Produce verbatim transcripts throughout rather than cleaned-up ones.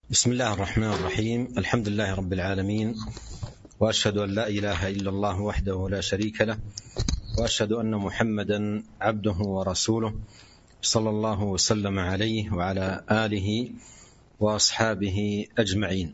بسم الله الرحمن الرحيم. الحمد لله رب العالمين، وأشهد أن لا إله إلا الله وحده لا شريك له، وأشهد أن محمدا عبده ورسوله صلى الله وسلم عليه وعلى آله وأصحابه أجمعين.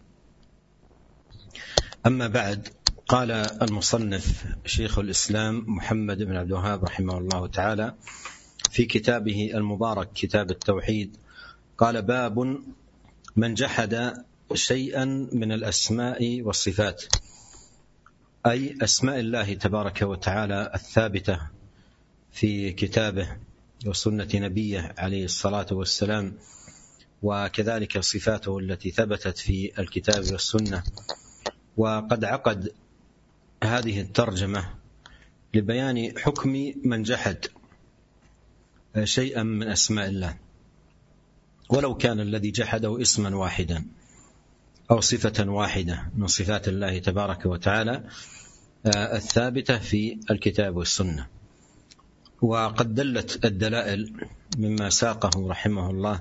أما بعد، قال المصنف شيخ الإسلام محمد بن عبد الوهاب رحمه الله تعالى في كتابه المبارك كتاب التوحيد، قال: باب من جحد شيئا من الأسماء والصفات، أي أسماء الله تبارك وتعالى الثابتة في كتابه وسنة نبيه عليه الصلاة والسلام، وكذلك صفاته التي ثبتت في الكتاب والسنة. وقد عقد هذه الترجمة لبيان حكم من جحد شيئا من أسماء الله، ولو كان الذي جحده اسما واحدا أو صفة واحدة من صفات الله تبارك وتعالى الثابتة في الكتاب والسنة. وقد دلت الدلائل مما ساقه رحمه الله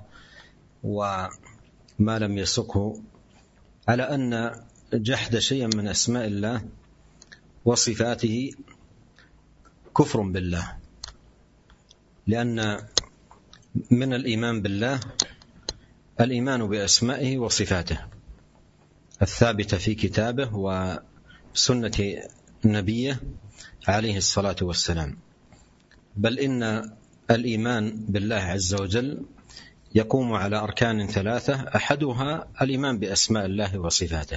وما لم يسقه على أن جحد شيئا من أسماء الله وصفاته كفر بالله، لأن من الإيمان بالله الإيمان بأسمائه وصفاته الثابتة في كتابه وسنة نبيه عليه الصلاة والسلام. بل إن الإيمان بالله عز وجل يقوم على أركان ثلاثة، أحدها الإيمان بأسماء الله وصفاته.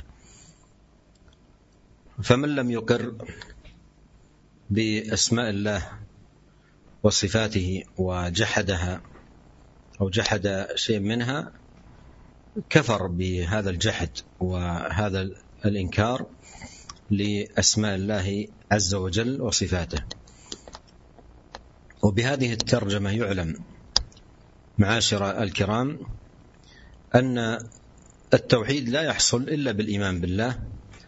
فمن لم يقر بأسماء الله وصفاته وجحدها أو جحد شيء منها كفر بهذا الجحد وهذا الإنكار لأسماء الله عز وجل وصفاته. وبهذه الترجمة يعلم معاشر الكرام أن التوحيد لا يحصل إلا بالإيمان بالله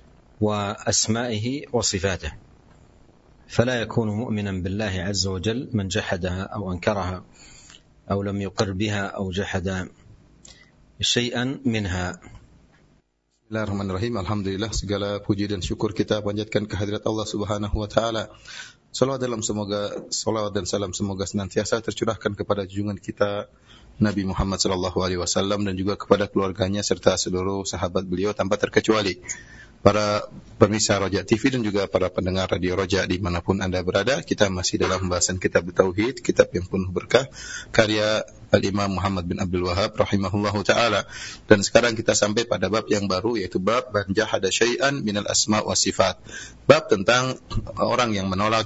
وأسمائه وصفاته، فلا يكون مؤمنا بالله عز وجل من جحدها أو أنكرها أو لم يقر بها أو جحد شيئا منها. Bismillahirrahmanirrahim. Alhamdulillah, segala puji dan syukur kita panjatkan kehadirat Allah Subhanahu wa taala. Salawat dalam semoga salawat dan salam semoga senantiasa tercurahkan kepada junjungan kita Nabi Muhammad sallallahu alaihi wasallam dan juga kepada keluarganya serta seluruh sahabat beliau tanpa terkecuali. Para pemirsa Roja T V dan juga para pendengar Radio Roja dimanapun Anda berada, kita masih dalam pembahasan kitab Tauhid, kitab yang penuh berkah, karya Al-Imam Muhammad bin Abdul Wahab rahimahullahu ta'ala. Dan sekarang kita sampai pada bab yang baru, yaitu bab man jahada syai'an minal asma' wa sifat. Bab tentang orang yang menolak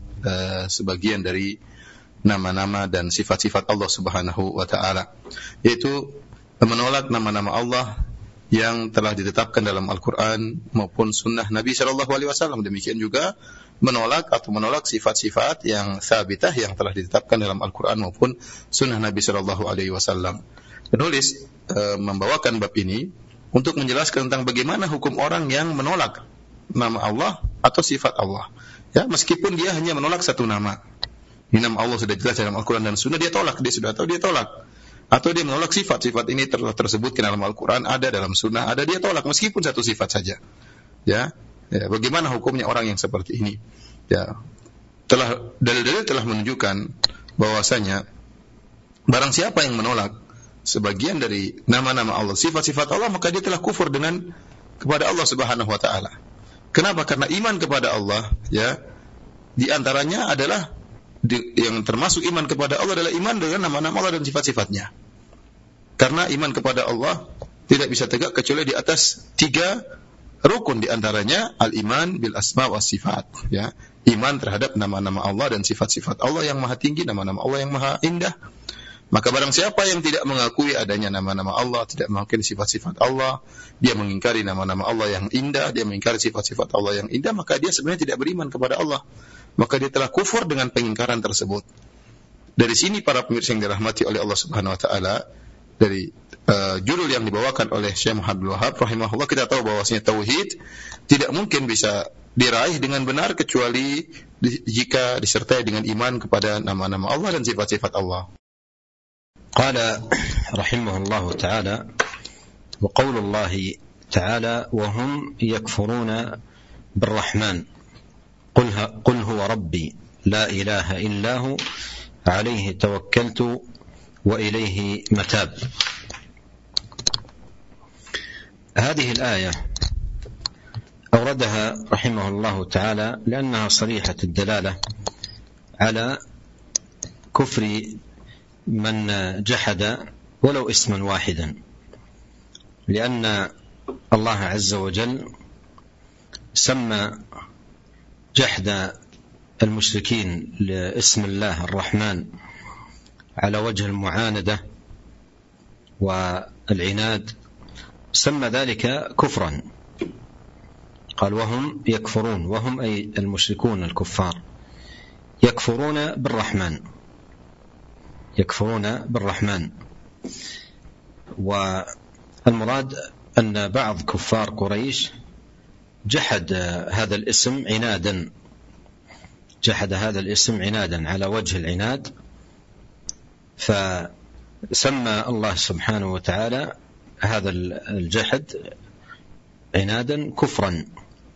uh, sebagian dari nama-nama dan sifat-sifat Allah Subhanahu wa ta'ala, yaitu menolak nama-nama Allah yang telah ditetapkan dalam Al-Quran maupun Sunnah Nabi Shallallahu Alaihi Wasallam. Demikian juga menolak atau menolak sifat-sifat yang thabitah yang telah ditetapkan dalam Al-Quran maupun Sunnah Nabi Shallallahu Alaihi Wasallam. Penulis e, membawakan bab ini untuk menjelaskan tentang bagaimana hukum orang yang menolak nama Allah atau sifat Allah. Ya, meskipun dia hanya menolak satu nama. Ini nama Allah sudah jelas dalam Al-Quran dan Sunnah, dia tolak, dia sudah tahu dia tolak. Atau dia menolak sifat-sifat ini ter- tersebut ke dalam Al-Quran, ada dalam Sunnah, ada, dia tolak meskipun satu sifat saja. Ya, ya, bagaimana hukumnya orang yang seperti ini? Ya, telah dalil-dalil telah menunjukkan bahwasanya barang siapa yang menolak sebagian dari nama-nama Allah, sifat-sifat Allah, maka dia telah kufur dengan kepada Allah Subhanahu wa taala. Kenapa? Karena iman kepada Allah, ya, di antaranya adalah di, yang termasuk iman kepada Allah adalah iman dengan nama-nama Allah dan sifat-sifatnya. Karena iman kepada Allah tidak bisa tegak kecuali di atas tiga rukun, di antaranya al-iman bil asma wa sifat, ya, iman terhadap nama-nama Allah dan sifat-sifat Allah yang maha tinggi, nama-nama Allah yang maha indah. Maka barang siapa yang tidak mengakui adanya nama-nama Allah, tidak mengakui sifat-sifat Allah, dia mengingkari nama-nama Allah yang indah, dia mengingkari sifat-sifat Allah yang indah, maka dia sebenarnya tidak beriman kepada Allah. Maka dia telah kufur dengan pengingkaran tersebut. Dari sini para pemirsa yang dirahmati oleh Allah Subhanahu wa taala, dari uh, judul yang dibawakan oleh Syekh Muhammad bin Wahab rahimahullah, kita tahu bahwasanya tauhid tidak mungkin bisa diraih dengan benar kecuali di, jika disertai dengan iman kepada nama-nama Allah dan sifat-sifat Allah. قال رحمه الله تعالى وقول الله تعالى وهم يكفرون بالرحمن قل, قل هو ربي لا إله إلا هو عليه توكلت وإليه متاب. هذه الآية أوردها رحمه الله تعالى لأنها صريحة الدلالة على كفر من جحد ولو اسما واحدا، لأن الله عز وجل سمى جحد المشركين لاسم الله الرحمن على وجه المعاندة والعناد، سمى ذلك كفرا. قال وهم يكفرون، وهم أي المشركون الكفار يكفرون بالرحمن، يكفرون بالرحمن. والمراد أن بعض كفار قريش جحد هذا الاسم عنادا، جحد هذا الاسم عنادا على وجه العناد، فسمى الله سبحانه وتعالى هذا الجحد عنادا كفرا.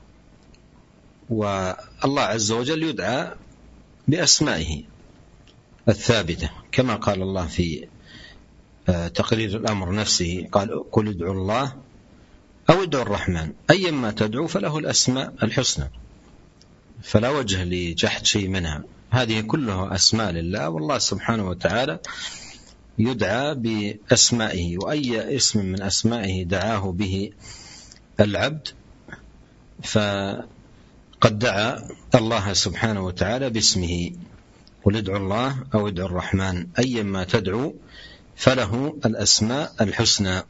والله عز وجل يدعى بأسمائه الثابتة كما قال الله في تقرير الأمر نفسه، قال قل ادعوا الله أو ادعوا الرحمن أيما تدعو فله الأسماء الحسنى، فلا وجه لجحد شيء منها، هذه كلها أسماء لله، والله سبحانه وتعالى يدعى بأسمائه، وأي اسم من أسمائه دعاه به العبد فقد دعا الله سبحانه وتعالى باسمه. قل ادعوا الله أو ادعوا الرحمن أيما تدعو فله الأسماء الحسنى.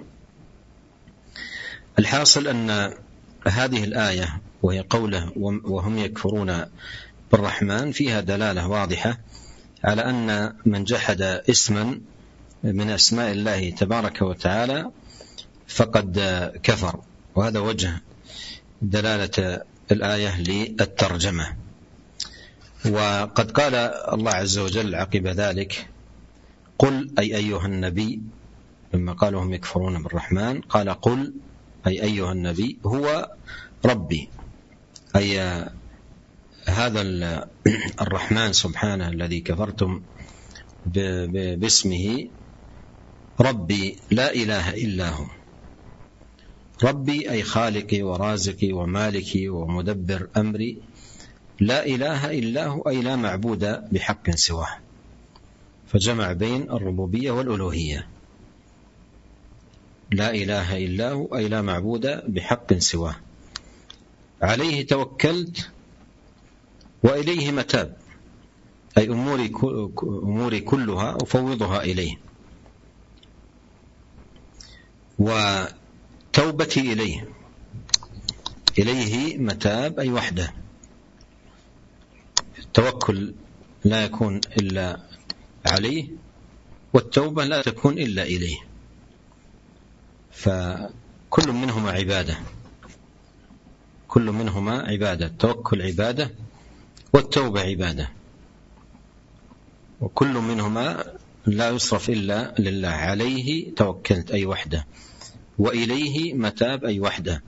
الحاصل أن هذه الآية وهي قوله وهم يكفرون بالرحمن فيها دلالة واضحة على أن من جحد اسما من أسماء الله تبارك وتعالى فقد كفر، وهذا وجه دلالة الآية للترجمة. وقد قال الله عز وجل عقب ذلك قل أي أيها النبي، لما قالوا هم يكفرون بالرحمن قال قل أي أيها النبي هو ربي، أي هذا الرحمن سبحانه الذي كفرتم باسمه ربي لا إله إلا هو. ربي أي خالقي ورازقي ومالكي ومدبر أمري، لا إله إلا هو أي لا معبود بحق سواه، فجمع بين الربوبية والألوهية. لا إله إلا هو أي لا معبود بحق سواه، عليه توكلت وإليه متاب، أي أموري, أموري كلها أفوضها إليه، وتوبتي إليه. إليه متاب أي وحده، التوكل لا يكون إلا عليه، والتوبة لا تكون إلا إليه، فكل منهما عبادة، كل منهما عبادة، التوكل عبادة والتوبة عبادة، وكل منهما لا يصرف إلا لله. عليه توكلت أي وحده، وإليه متاب أي وحده.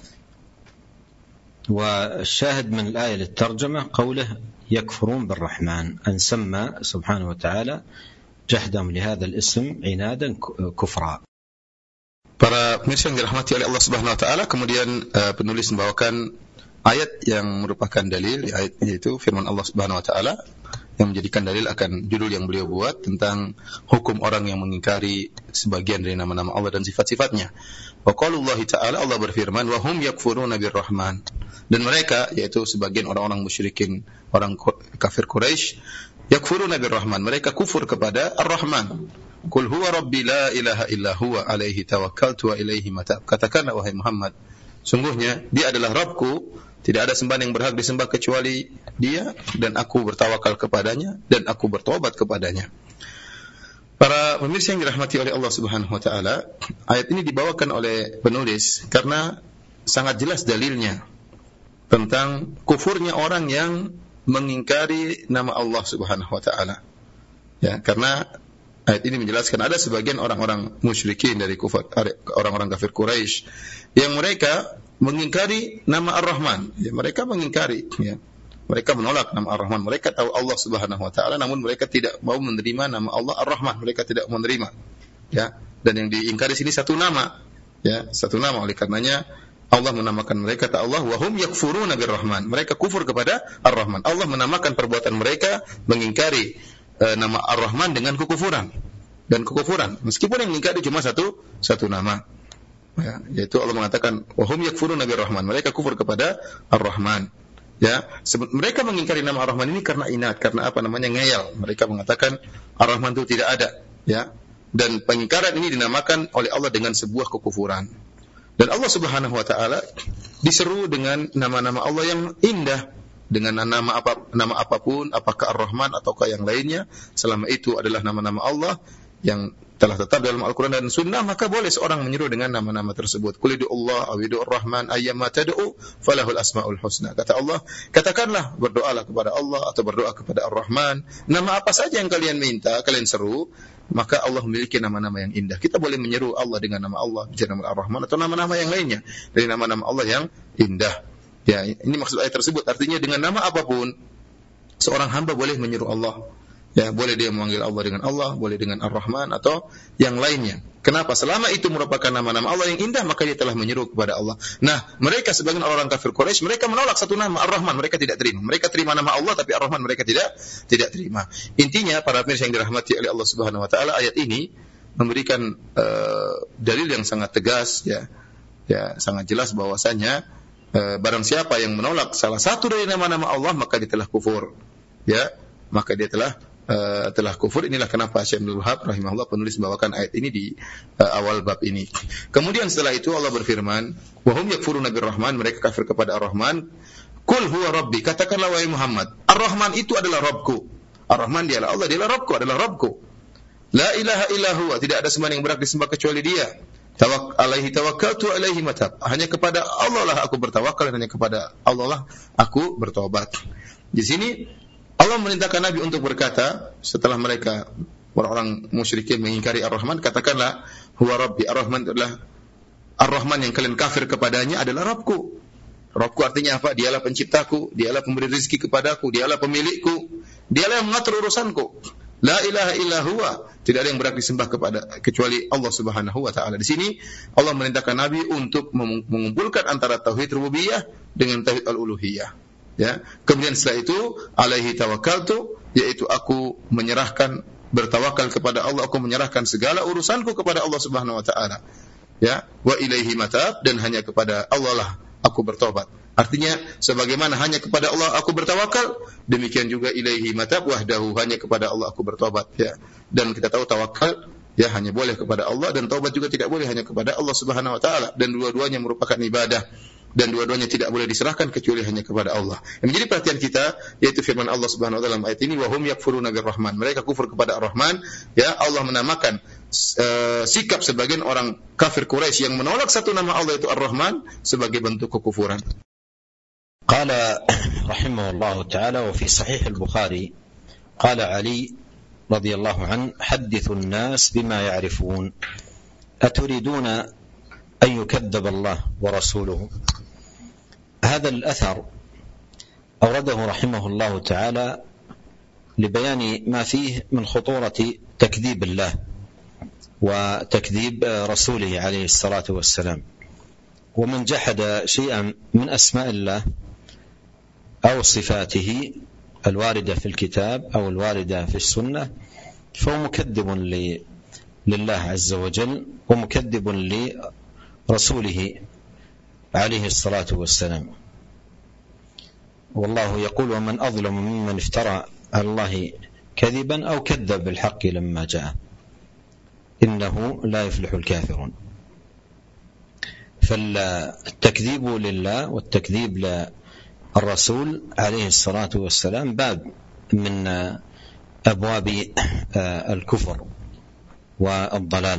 والشاهد من الآية للترجمة قوله يكفرون بالرحمن، أن سمى سبحانه وتعالى جحدهم لهذا الاسم عنادا كفرا. Para pemirsa yang dirahmati oleh Allah Subhanahu wa taala, kemudian uh, penulis membawakan ayat yang merupakan dalil, ayat yaitu firman Allah Subhanahu wa taala yang menjadikan dalil akan judul yang beliau buat tentang hukum orang yang mengingkari sebagian dari nama-nama Allah dan sifat-sifatnya. Wa qaulullahi ta'ala, Allah berfirman wa hum yakfuruna birrahman, dan mereka yaitu sebagian orang-orang musyrikin, orang kafir Quraisy, yakfuruna birrahman, mereka kufur kepada Ar-Rahman. Qul huwa rabbi la ilaha illa huwa alaihi tawakkaltu wa ilaihi matab, katakanlah wahai Muhammad, sungguhnya dia adalah Rabbku, tidak ada sembahan yang berhak disembah kecuali dia, dan aku bertawakal kepadanya dan aku bertobat kepadanya. Para pemirsa yang dirahmati oleh Allah Subhanahu wa taala, ayat ini dibawakan oleh penulis karena sangat jelas dalilnya tentang kufurnya orang yang mengingkari nama Allah Subhanahu wa taala. Ya, karena Ayat ini menjelaskan ada sebagian orang-orang musyrikin dari kufar, orang-orang kafir Quraisy yang mereka mengingkari nama Ar-Rahman. Ya, mereka mengingkari, ya. Mereka menolak nama Ar-Rahman. Mereka tahu Allah Subhanahu wa taala, namun mereka tidak mau menerima nama Allah Ar-Rahman. Mereka tidak mau menerima. Ya, dan yang diingkari sini satu nama, ya, satu nama. Oleh karenanya Allah menamakan mereka ta Allah wa hum yakfuruna bir-Rahman. Mereka kufur kepada Ar-Rahman. Allah menamakan perbuatan mereka mengingkari e, nama Ar-Rahman dengan kekufuran dan kekufuran. Meskipun yang mengingkari cuma satu satu nama. Ya, yaitu Allah mengatakan wa hum yakfuruna bir-Rahman. Mereka kufur kepada Ar-Rahman. Ya, mereka mengingkari nama Ar-Rahman ini karena inat, karena apa namanya? Ngeyel. Mereka mengatakan Ar-Rahman itu tidak ada, ya. Dan pengingkaran ini dinamakan oleh Allah dengan sebuah kekufuran. Dan Allah Subhanahu wa taala diseru dengan nama-nama Allah yang indah, dengan nama apa nama apapun, apakah Ar-Rahman ataukah yang lainnya, selama itu adalah nama-nama Allah yang telah tetap dalam Al-Quran dan Sunnah, maka boleh seorang menyeru dengan nama-nama tersebut. Qul Allah aw Ar-Rahman ayyama tad'u falahul asmaul husna. Kata Allah, katakanlah, berdoalah kepada Allah atau berdoa kepada Ar-Rahman, nama apa saja yang kalian minta, kalian seru, maka Allah memiliki nama-nama yang indah. Kita boleh menyeru Allah dengan nama Allah, bicara nama Ar-Rahman atau nama-nama yang lainnya dari nama-nama Allah yang indah. Ya, ini maksud ayat tersebut. Artinya dengan nama apapun seorang hamba boleh menyeru Allah. Ya, boleh dia memanggil Allah dengan Allah, boleh dengan Ar-Rahman atau yang lainnya. Kenapa? Selama itu merupakan nama-nama Allah yang indah, maka dia telah menyeru kepada Allah. Nah, mereka sebagian orang kafir Quraisy, mereka menolak satu nama Ar-Rahman, mereka tidak terima. Mereka terima nama Allah, tapi Ar-Rahman mereka tidak tidak terima. Intinya, para pemirsa yang dirahmati oleh Allah Subhanahu wa taala, ayat ini memberikan uh, dalil yang sangat tegas, ya, ya, sangat jelas bahwasanya uh, barang siapa yang menolak salah satu dari nama-nama Allah, maka dia telah kufur. Ya, maka dia telah Uh, telah kufur. Inilah kenapa Syekh Abdul Wahab rahimahullah penulis membawakan ayat ini di uh, awal bab ini. Kemudian setelah itu Allah berfirman, wa hum yakfuruna bir-Rahman, mereka kafir kepada Ar-Rahman. Qul huwa rabbi, katakanlah wahai Muhammad, Ar-Rahman itu adalah Rabbku. Ar-Rahman dialah Allah, dialah Rabbku, adalah Rabbku. La ilaha illa huwa, tidak ada sembahan yang berhak disembah kecuali Dia. Tawak alaihi tawakkaltu alaihi matab. Hanya kepada Allah lah aku bertawakal dan hanya kepada Allah lah aku bertobat. Di sini Allah memerintahkan Nabi untuk berkata setelah mereka orang-orang musyrikin mengingkari Ar-Rahman, katakanlah huwa rabbi, Ar-Rahman adalah Ar-Rahman yang kalian kafir kepadanya adalah Rabbku. Rabbku artinya apa? Dialah penciptaku, dialah pemberi rezeki kepadaku, dialah pemilikku, dialah yang mengatur urusanku. La ilaha illa huwa, tidak ada yang berhak disembah kepada kecuali Allah Subhanahu wa taala. Di sini Allah memerintahkan Nabi untuk mengumpulkan antara tauhid rububiyah dengan tauhid al-uluhiyah. Ya, kemudian setelah itu alaihi tawakkaltu, yaitu aku menyerahkan, bertawakal kepada Allah, aku menyerahkan segala urusanku kepada Allah Subhanahu wa taala. Ya, wa ilaihi matab, dan hanya kepada Allah lah aku bertobat. Artinya sebagaimana hanya kepada Allah aku bertawakal, demikian juga ilaihi matab wahdahu, hanya kepada Allah aku bertobat, ya. Dan kita tahu tawakal ya hanya boleh kepada Allah, dan taubat juga tidak boleh hanya kepada Allah Subhanahu wa taala, dan dua-duanya merupakan ibadah. Dan dua-duanya tidak boleh diserahkan kecuali hanya kepada Allah. Yang menjadi perhatian kita yaitu firman Allah Subhanahu wa taala dalam ayat ini, wa hum yakfuruna bir-Rahman. Mereka kufur kepada Ar-Rahman. Ya, Allah menamakan uh, sikap sebagian orang kafir Quraisy yang menolak satu nama Allah itu Ar-Rahman sebagai bentuk kekufuran. Qala rahimahullahu taala wa fi sahih al-Bukhari qala Ali radhiyallahu an hadithu an-nas bima ya'rifun aturiduna an yukazzaba Allah wa rasuluhu. هذا الأثر أورده رحمه الله تعالى لبيان ما فيه من خطورة تكذيب الله وتكذيب رسوله عليه الصلاة والسلام. ومن جحد شيئا من أسماء الله أو صفاته الواردة في الكتاب أو الواردة في السنة فهو مكذب لله عز وجل ومكذب لرسوله عليه الصلاة والسلام. والله يقول ومن أظلم ممن افترى على الله كذبا أو كذب بالحق لما جاء إنه لا يفلح الكافرون. فالتكذيب لله والتكذيب للرسول عليه الصلاة والسلام باب من أبواب الكفر والضلال.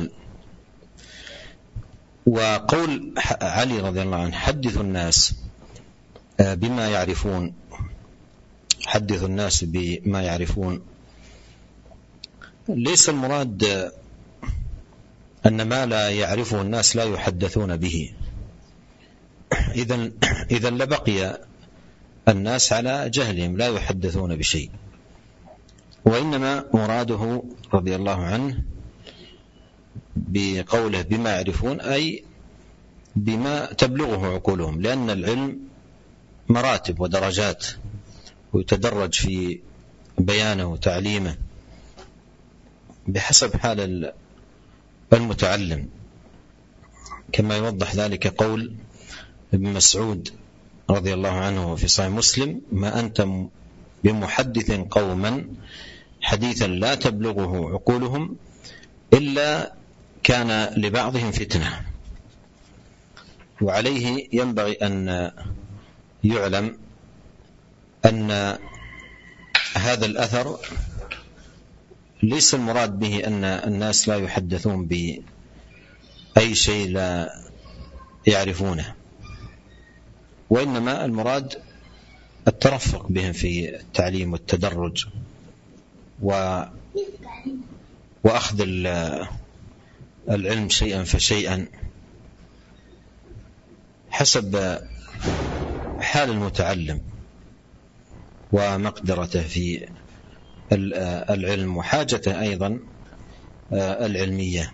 وقول علي رضي الله عنه حدث الناس بما يعرفون حدث الناس بما يعرفون ليس المراد أن ما لا يعرفه الناس لا يحدثون به، إذن إذن لبقي الناس على جهلهم لا يحدثون بشيء، وإنما مراده رضي الله عنه بقوله بما يعرفون أي بما تبلغه عقولهم، لأن العلم مراتب ودرجات ويتدرج في بيانه وتعليمه بحسب حال المتعلم، كما يوضح ذلك قول ابن مسعود رضي الله عنه في صحيح مسلم: ما أنت بمحدث قوما حديثا لا تبلغه عقولهم إلا كان لبعضهم فتنة. وعليه ينبغي أن يعلم أن هذا الأثر ليس المراد به أن الناس لا يحدثون بأي شيء لا يعرفونه، وإنما المراد الترفق بهم في التعليم والتدرج و وأخذ العلم شيئا فشيئا حسب حال المتعلم ومقدرته في العلم وحاجته أيضا العلمية.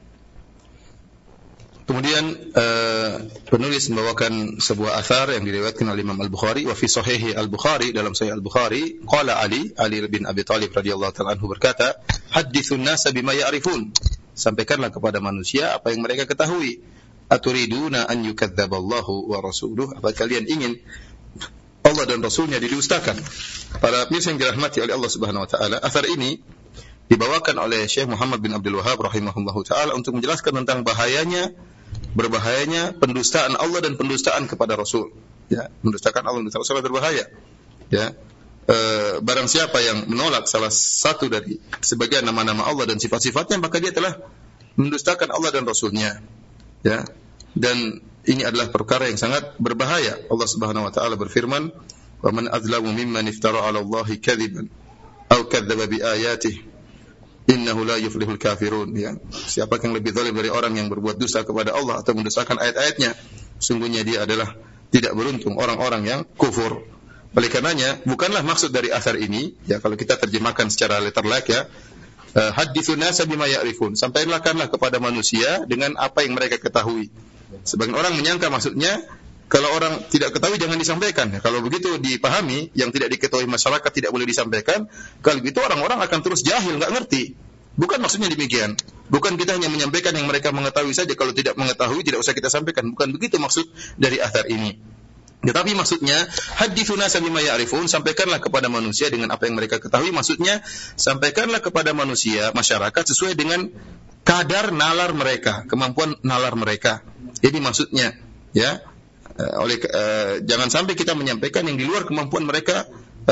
Kemudian uh, penulis membawakan sebuah athar yang diriwayatkan oleh Imam Al-Bukhari. Wa fi sahih Al-Bukhari, dalam sahih Al-Bukhari, qala Ali, Ali bin Abi Thalib radhiyallahu ta'ala anhu berkata, hadithun nasa bima ya'rifun, sampaikanlah kepada manusia apa yang mereka ketahui. Aturiduna an yukadzdzaballahu wa rasuluh, apa kalian ingin Allah dan Rasulnya didustakan? Para pemirsa yang dirahmati oleh Allah Subhanahu wa taala, athar ini dibawakan oleh Syekh Muhammad bin Abdul Wahhab rahimahullahu taala untuk menjelaskan tentang bahayanya berbahayanya pendustaan Allah dan pendustaan kepada Rasul. Ya, mendustakan Allah dan Rasul berbahaya. Ya. E, barang siapa yang menolak salah satu dari sebagian nama-nama Allah dan sifat-sifatnya, maka dia telah mendustakan Allah dan Rasulnya. Ya. Dan ini adalah perkara yang sangat berbahaya. Allah Subhanahu wa taala berfirman, "Wa man adzlamu mimman iftara 'ala Allahi kadziban aw kadzdzaba bi ayatihi innahu la yuflihul kafirun." Ya. Siapa yang lebih zalim dari orang yang berbuat dusta kepada Allah atau mendustakan ayat-ayatnya? Sungguhnya dia adalah tidak beruntung orang-orang yang kufur. Oleh karenanya, bukanlah maksud dari athar ini, ya kalau kita terjemahkan secara letterlek ya, hadithun nasa bima ya'rifun, sampaikanlah kepada manusia dengan apa yang mereka ketahui. Sebagian orang menyangka maksudnya kalau orang tidak ketahui jangan disampaikan. Kalau begitu dipahami, yang tidak diketahui masyarakat tidak boleh disampaikan. Kalau begitu orang-orang akan terus jahil, enggak ngerti. Bukan maksudnya demikian. Bukan kita hanya menyampaikan yang mereka mengetahui saja, kalau tidak mengetahui tidak usah kita sampaikan. Bukan begitu maksud dari athar ini. Tetapi maksudnya hadithuna bima ya'rifun, sampaikanlah kepada manusia dengan apa yang mereka ketahui. Maksudnya sampaikanlah kepada manusia, masyarakat sesuai dengan kadar nalar mereka, kemampuan nalar mereka. Ini maksudnya, ya. Uh, oleh uh, jangan sampai kita menyampaikan yang di luar kemampuan mereka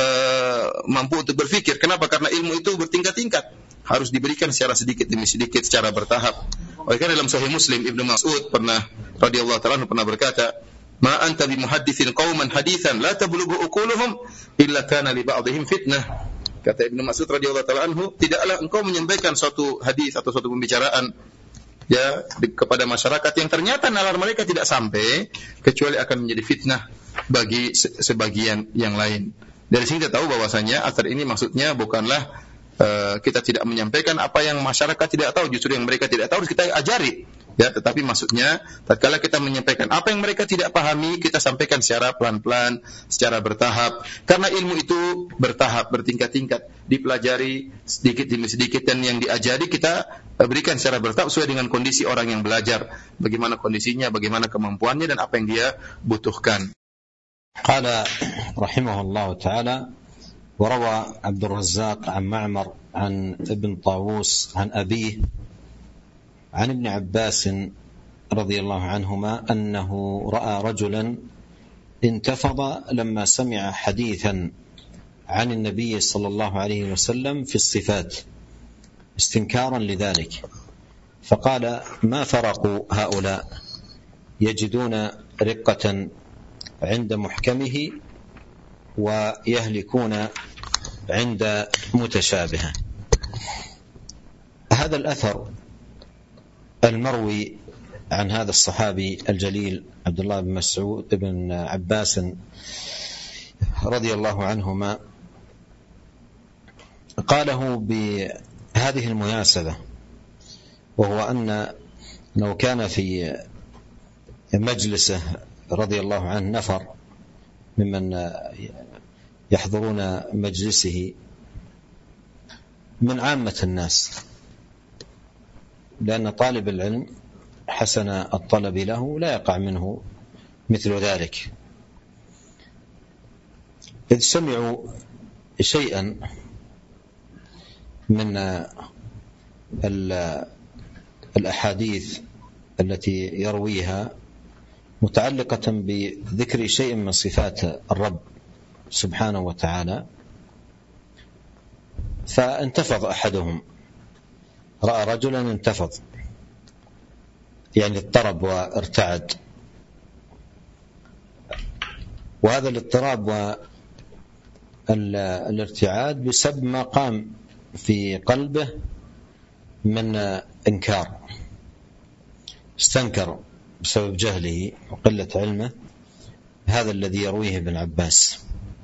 uh, mampu untuk berfikir. Kenapa? Karena ilmu itu bertingkat-tingkat, harus diberikan secara sedikit demi sedikit, secara bertahap. Oleh karena dalam Sahih Muslim, Ibnu Mas'ud pernah radhiyallahu ta'ala pernah berkata, "Ma anta bi muhadditsin qauman haditsan la tablughu uquluhum illa kana li ba'dihim fitnah." Kata Ibnu Mas'ud radhiyallahu ta'ala anhu, tidaklah engkau menyampaikan suatu hadis atau suatu pembicaraan ya di, kepada masyarakat yang ternyata nalar mereka tidak sampai, kecuali akan menjadi fitnah bagi se- sebagian yang lain. Dari sini kita tahu bahwasanya athar ini maksudnya bukanlah uh, kita tidak menyampaikan apa yang masyarakat tidak tahu, justru yang mereka tidak tahu kita ajari. Ya, tetapi maksudnya tatkala kita menyampaikan apa yang mereka tidak pahami, kita sampaikan secara pelan-pelan, secara bertahap. Karena ilmu itu bertahap, bertingkat-tingkat, dipelajari sedikit demi sedikit, dan yang diajari kita berikan secara bertahap sesuai dengan kondisi orang yang belajar, bagaimana kondisinya, bagaimana kemampuannya dan apa yang dia butuhkan. Qala rahimahullah ta'ala wa rawa Abdul Razzaq an Ma'mar an Ibn Tawus an Abi عن ابن عباس رضي الله عنهما أنه رأى رجلا انتفض لما سمع حديثا عن النبي صلى الله عليه وسلم في الصفات استنكارا لذلك، فقال: ما فرق هؤلاء يجدون رقة عند محكمه ويهلكون عند متشابهه. هذا الأثر المروي عن هذا الصحابي الجليل عبد الله بن مسعود بن عباس رضي الله عنهما قاله بهذه المناسبة، وهو أن لو كان في مجلسه رضي الله عنه نفر ممن يحضرون مجلسه من عامة الناس، لأن طالب العلم حسن الطلب له لا يقع منه مثل ذلك، إذ سمعوا شيئا من الأحاديث التي يرويها متعلقة بذكر شيء من صفات الرب سبحانه وتعالى، فانتفض أحدهم، رأى رجلا انتفض يعني اضطرب وارتعد، وهذا الاضطراب والارتعاد بسبب ما قام في قلبه من إنكار، استنكر بسبب جهله وقلة علمه هذا الذي يرويه ابن عباس.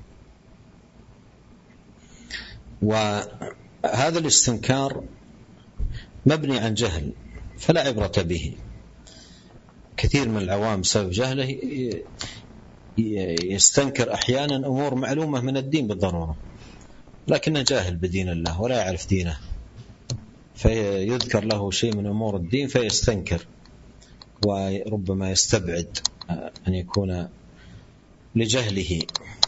وهذا الاستنكار مبني عن جهل فلا عبرة به. كثير من العوام بسبب جهله يستنكر أحيانا أمور معلومة من الدين بالضرورة، لكنه جاهل بدين الله ولا يعرف دينه، فيذكر له شيء من أمور الدين فيستنكر، وربما يستبعد أن يكون لجهله.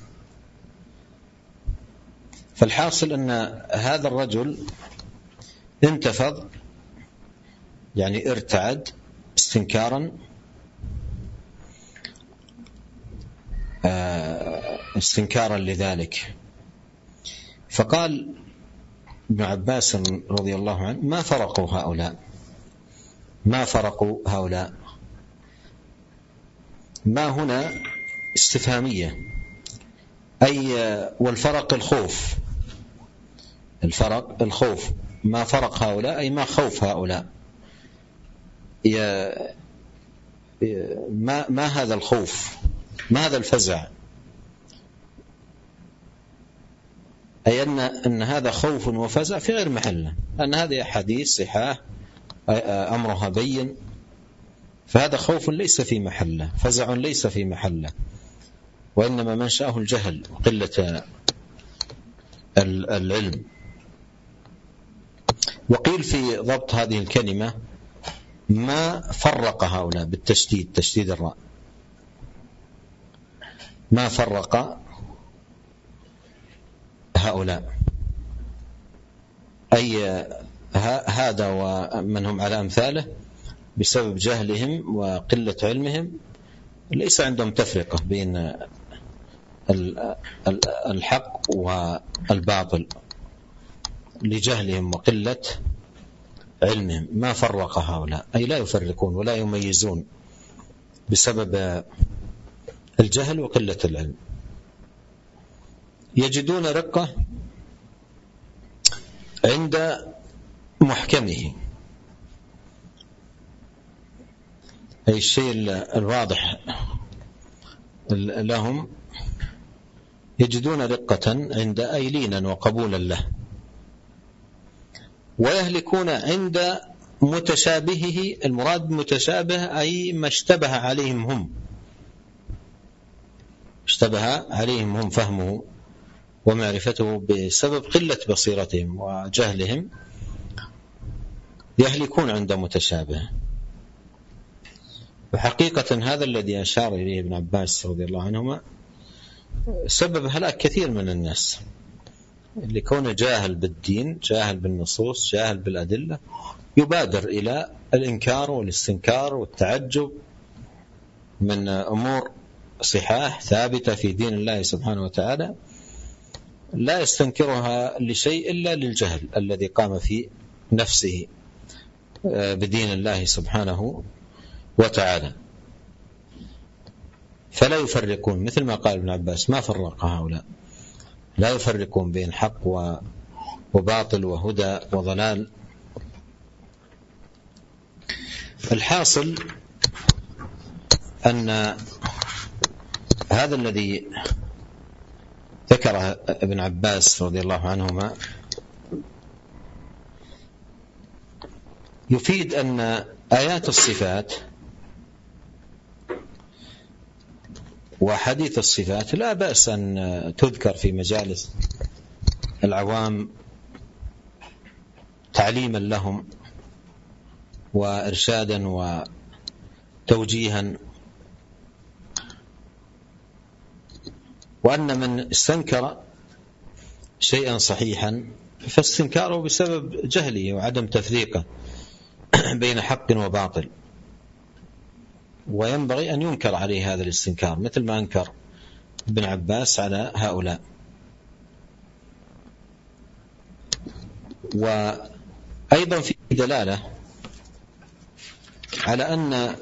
فالحاصل أن هذا الرجل انتفض يعني ارتعد استنكارا استنكارا لذلك، فقال ابن عباس رضي الله عنه: ما فرقوا هؤلاء ما فرقوا هؤلاء ما هنا استفهامية، أي والفرق الخوف، الفرق الخوف، ما فرق هؤلاء أي ما خوف هؤلاء، ما, ما هذا الخوف، ما هذا الفزع، أي أن, أن هذا خوف وفزع في غير محله، أن هذه أحاديث صحاح أمرها بين، فهذا خوف ليس في محله، فزع ليس في محله، وإنما منشأه الجهل وقلة العلم. وقيل في ضبط هذه الكلمة ما فرق هؤلاء بالتشديد، تشديد الراء، ما فرق هؤلاء، أي هذا ومن هم على أمثاله بسبب جهلهم وقلة علمهم ليس عندهم تفرقة بين الحق والباطل لجهلهم وقلة علمهم. ما فرق هؤلاء أي لا يفرقون ولا يميزون بسبب الجهل وقلة العلم. يجدون رقة عند محكمه، أي الشيء الواضح لهم، يجدون رقة عند أي لينا وقبولا له، ويهلكون عند متشابهه. المراد متشابه أي ما اشتبه عليهم هم، اشتبه عليهم هم فهمه ومعرفته بسبب قلة بصيرتهم وجهلهم، يهلكون عند متشابه. وحقيقة هذا الذي أشار إليه ابن عباس رضي الله عنهما سبب هلاك كثير من الناس، اللي كونه جاهل بالدين، جاهل بالنصوص، جاهل بالأدلة، يبادر إلى الإنكار والاستنكار والتعجب من أمور صحاح ثابتة في دين الله سبحانه وتعالى، لا يستنكرها لشيء إلا للجهل الذي قام في نفسه بدين الله سبحانه وتعالى. فلا يفرقون، مثل ما قال ابن عباس: ما فرق هؤلاء، لا يفرقون بين حق وباطل وهدى وضلال، الحاصل أن هذا الذي ذكره ابن عباس رضي الله عنهما يفيد أن آيات الصفات وحديث الصفات لا بأس أن تذكر في مجالس العوام تعليما لهم وإرشادا وتوجيها، وأن من استنكر شيئا صحيحا فاستنكاره بسبب جهله وعدم تفريقه بين حق وباطل، وينبغي أن ينكر عليه هذا الاستنكار مثل ما أنكر ابن عباس على هؤلاء. وأيضا في دلالة على أن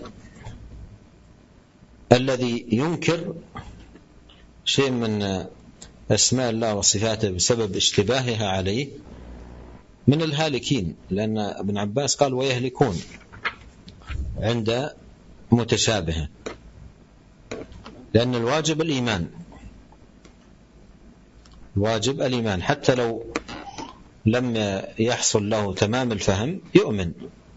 الذي ينكر شيء من أسماء الله وصفاته بسبب اشتباهها عليه من الهالكين، لأن ابن عباس قال ويهلكون عند متشابهه، لأن الواجب الإيمان، الواجب الإيمان حتى لو لم يحصل له تمام الفهم يؤمن،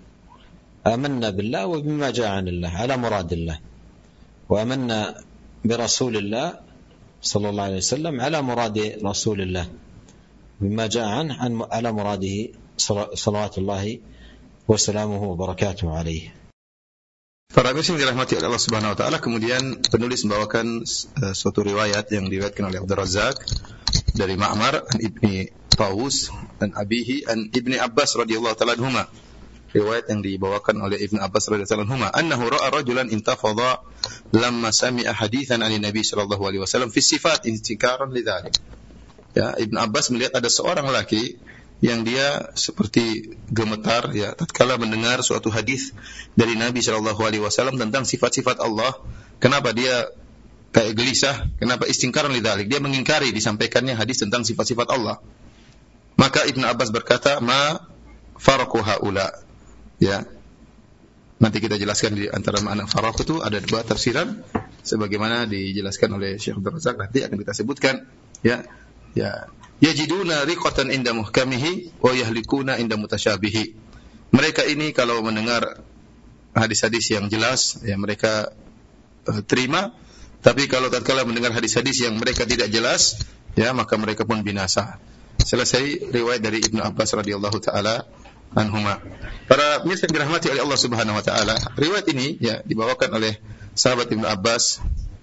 آمنا بالله وبما جاء عن الله على مراد الله، وآمنا برسول الله صلى الله عليه وسلم على مراد رسول الله بما جاء عنه على مراده صلوات الله وسلامه وبركاته عليه. Para muslim dirahmati oleh Allah Subhanahu wa taala, kemudian penulis membawakan uh, suatu riwayat yang diriwayatkan oleh Abdul Razzaq dari Ma'mar an Ibni Tawus dan abihi an Ibni Abbas radhiyallahu ta'ala anhuma. Riwayat yang dibawakan oleh Ibnu Abbas radhiyallahu ta'ala anhuma, annahu ra'a rajulan intafadha lamma sami'a haditsan 'an Nabi sallallahu alaihi wasallam fi sifat intikaran lidzalik. Ya, Ibnu Abbas melihat ada seorang laki yang dia seperti gemetar ya tatkala mendengar suatu hadis dari Nabi sallallahu alaihi wasallam tentang sifat-sifat Allah. Kenapa dia kayak gelisah? Kenapa istingkaran lidzalik? Dia mengingkari disampaikannya hadis tentang sifat-sifat Allah. Maka Ibnu Abbas berkata, "Ma faraqu haula." Ya. Nanti kita jelaskan di antara makna faraq itu ada dua tafsiran sebagaimana dijelaskan oleh Syekh Abdul Razak, nanti akan kita sebutkan ya. Ya. Yajiduna riqatan inda muhkamihi wa yahlikuna inda mutasyabihi. Mereka ini kalau mendengar hadis-hadis yang jelas ya mereka uh, terima, tapi kalau tatkala mendengar hadis-hadis yang mereka tidak jelas ya maka mereka pun binasa. Selesai riwayat dari Ibnu Abbas radhiyallahu taala anhuma. Para mirsa yang dirahmati oleh Allah Subhanahu wa taala, riwayat ini ya dibawakan oleh sahabat Ibnu Abbas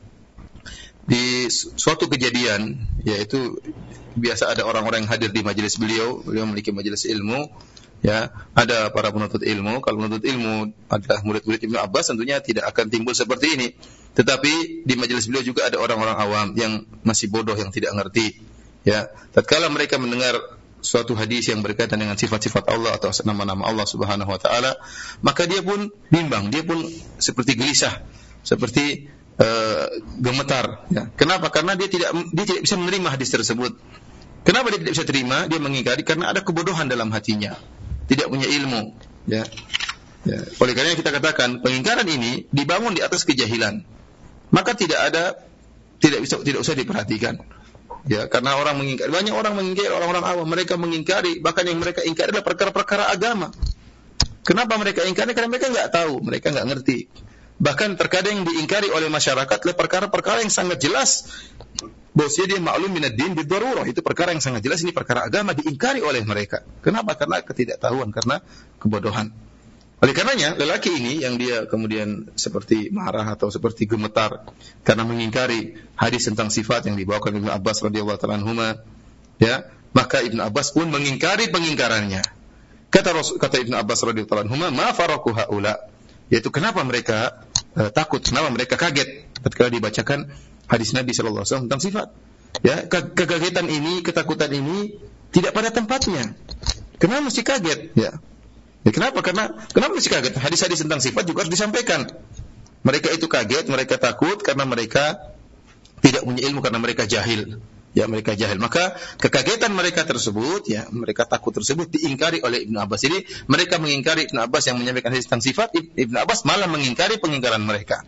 di suatu kejadian, yaitu biasa ada orang-orang yang hadir di majelis beliau, beliau memiliki majelis ilmu, ya, ada para penuntut ilmu. Kalau penuntut ilmu adalah murid-murid Ibnu Abbas, tentunya tidak akan timbul seperti ini. Tetapi di majelis beliau juga ada orang-orang awam yang masih bodoh, yang tidak ngerti. Ya, tatkala mereka mendengar suatu hadis yang berkaitan dengan sifat-sifat Allah atau nama-nama Allah Subhanahu wa taala, maka dia pun bimbang, dia pun seperti gelisah, seperti uh, gemetar. Ya. Kenapa? Karena dia tidak dia tidak bisa menerima hadis tersebut. Kenapa dia tidak bisa terima? Dia mengingkari karena ada kebodohan dalam hatinya, tidak punya ilmu. Ya. Ya. Oleh karena kita katakan pengingkaran ini dibangun di atas kejahilan, maka tidak ada, tidak bisa, tidak usah diperhatikan. Ya, karena orang mengingkari, banyak orang mengingkari, orang-orang awam mereka mengingkari, bahkan yang mereka ingkari adalah perkara-perkara agama. Kenapa mereka ingkari? Karena mereka enggak tahu, mereka enggak ngerti. Bahkan terkadang diingkari oleh masyarakat adalah perkara-perkara yang sangat jelas. Bahwasanya dia maklum minad din bidarurah, itu perkara yang sangat jelas, ini perkara agama, diingkari oleh mereka. Kenapa? Karena ketidaktahuan, karena kebodohan. Oleh karenanya lelaki ini yang dia kemudian seperti marah atau seperti gemetar karena mengingkari hadis tentang sifat yang dibawakan Ibnu Abbas radhiyallahu ta'ala anhuma, ya, maka Ibnu Abbas pun mengingkari pengingkarannya. Kata Rasul, kata Ibnu Abbas radhiyallahu ta'ala anhuma, ma faraku haula, yaitu kenapa mereka uh, takut, kenapa mereka kaget ketika dibacakan hadis Nabi sallallahu alaihi wasallam tentang sifat. Ya, ke- kekagetan ini, ketakutan ini tidak pada tempatnya. Kenapa mesti kaget? Ya. Ya, kenapa? Karena kenapa mesti kaget? Hadis-hadis tentang sifat juga harus disampaikan. Mereka itu kaget, mereka takut karena mereka tidak punya ilmu, karena mereka jahil. Ya, mereka jahil. Maka kekagetan mereka tersebut, ya, mereka takut tersebut diingkari oleh Ibnu Abbas. Jadi mereka mengingkari Ibnu Abbas yang menyampaikan hadis tentang sifat, Ibnu Abbas malah mengingkari pengingkaran mereka.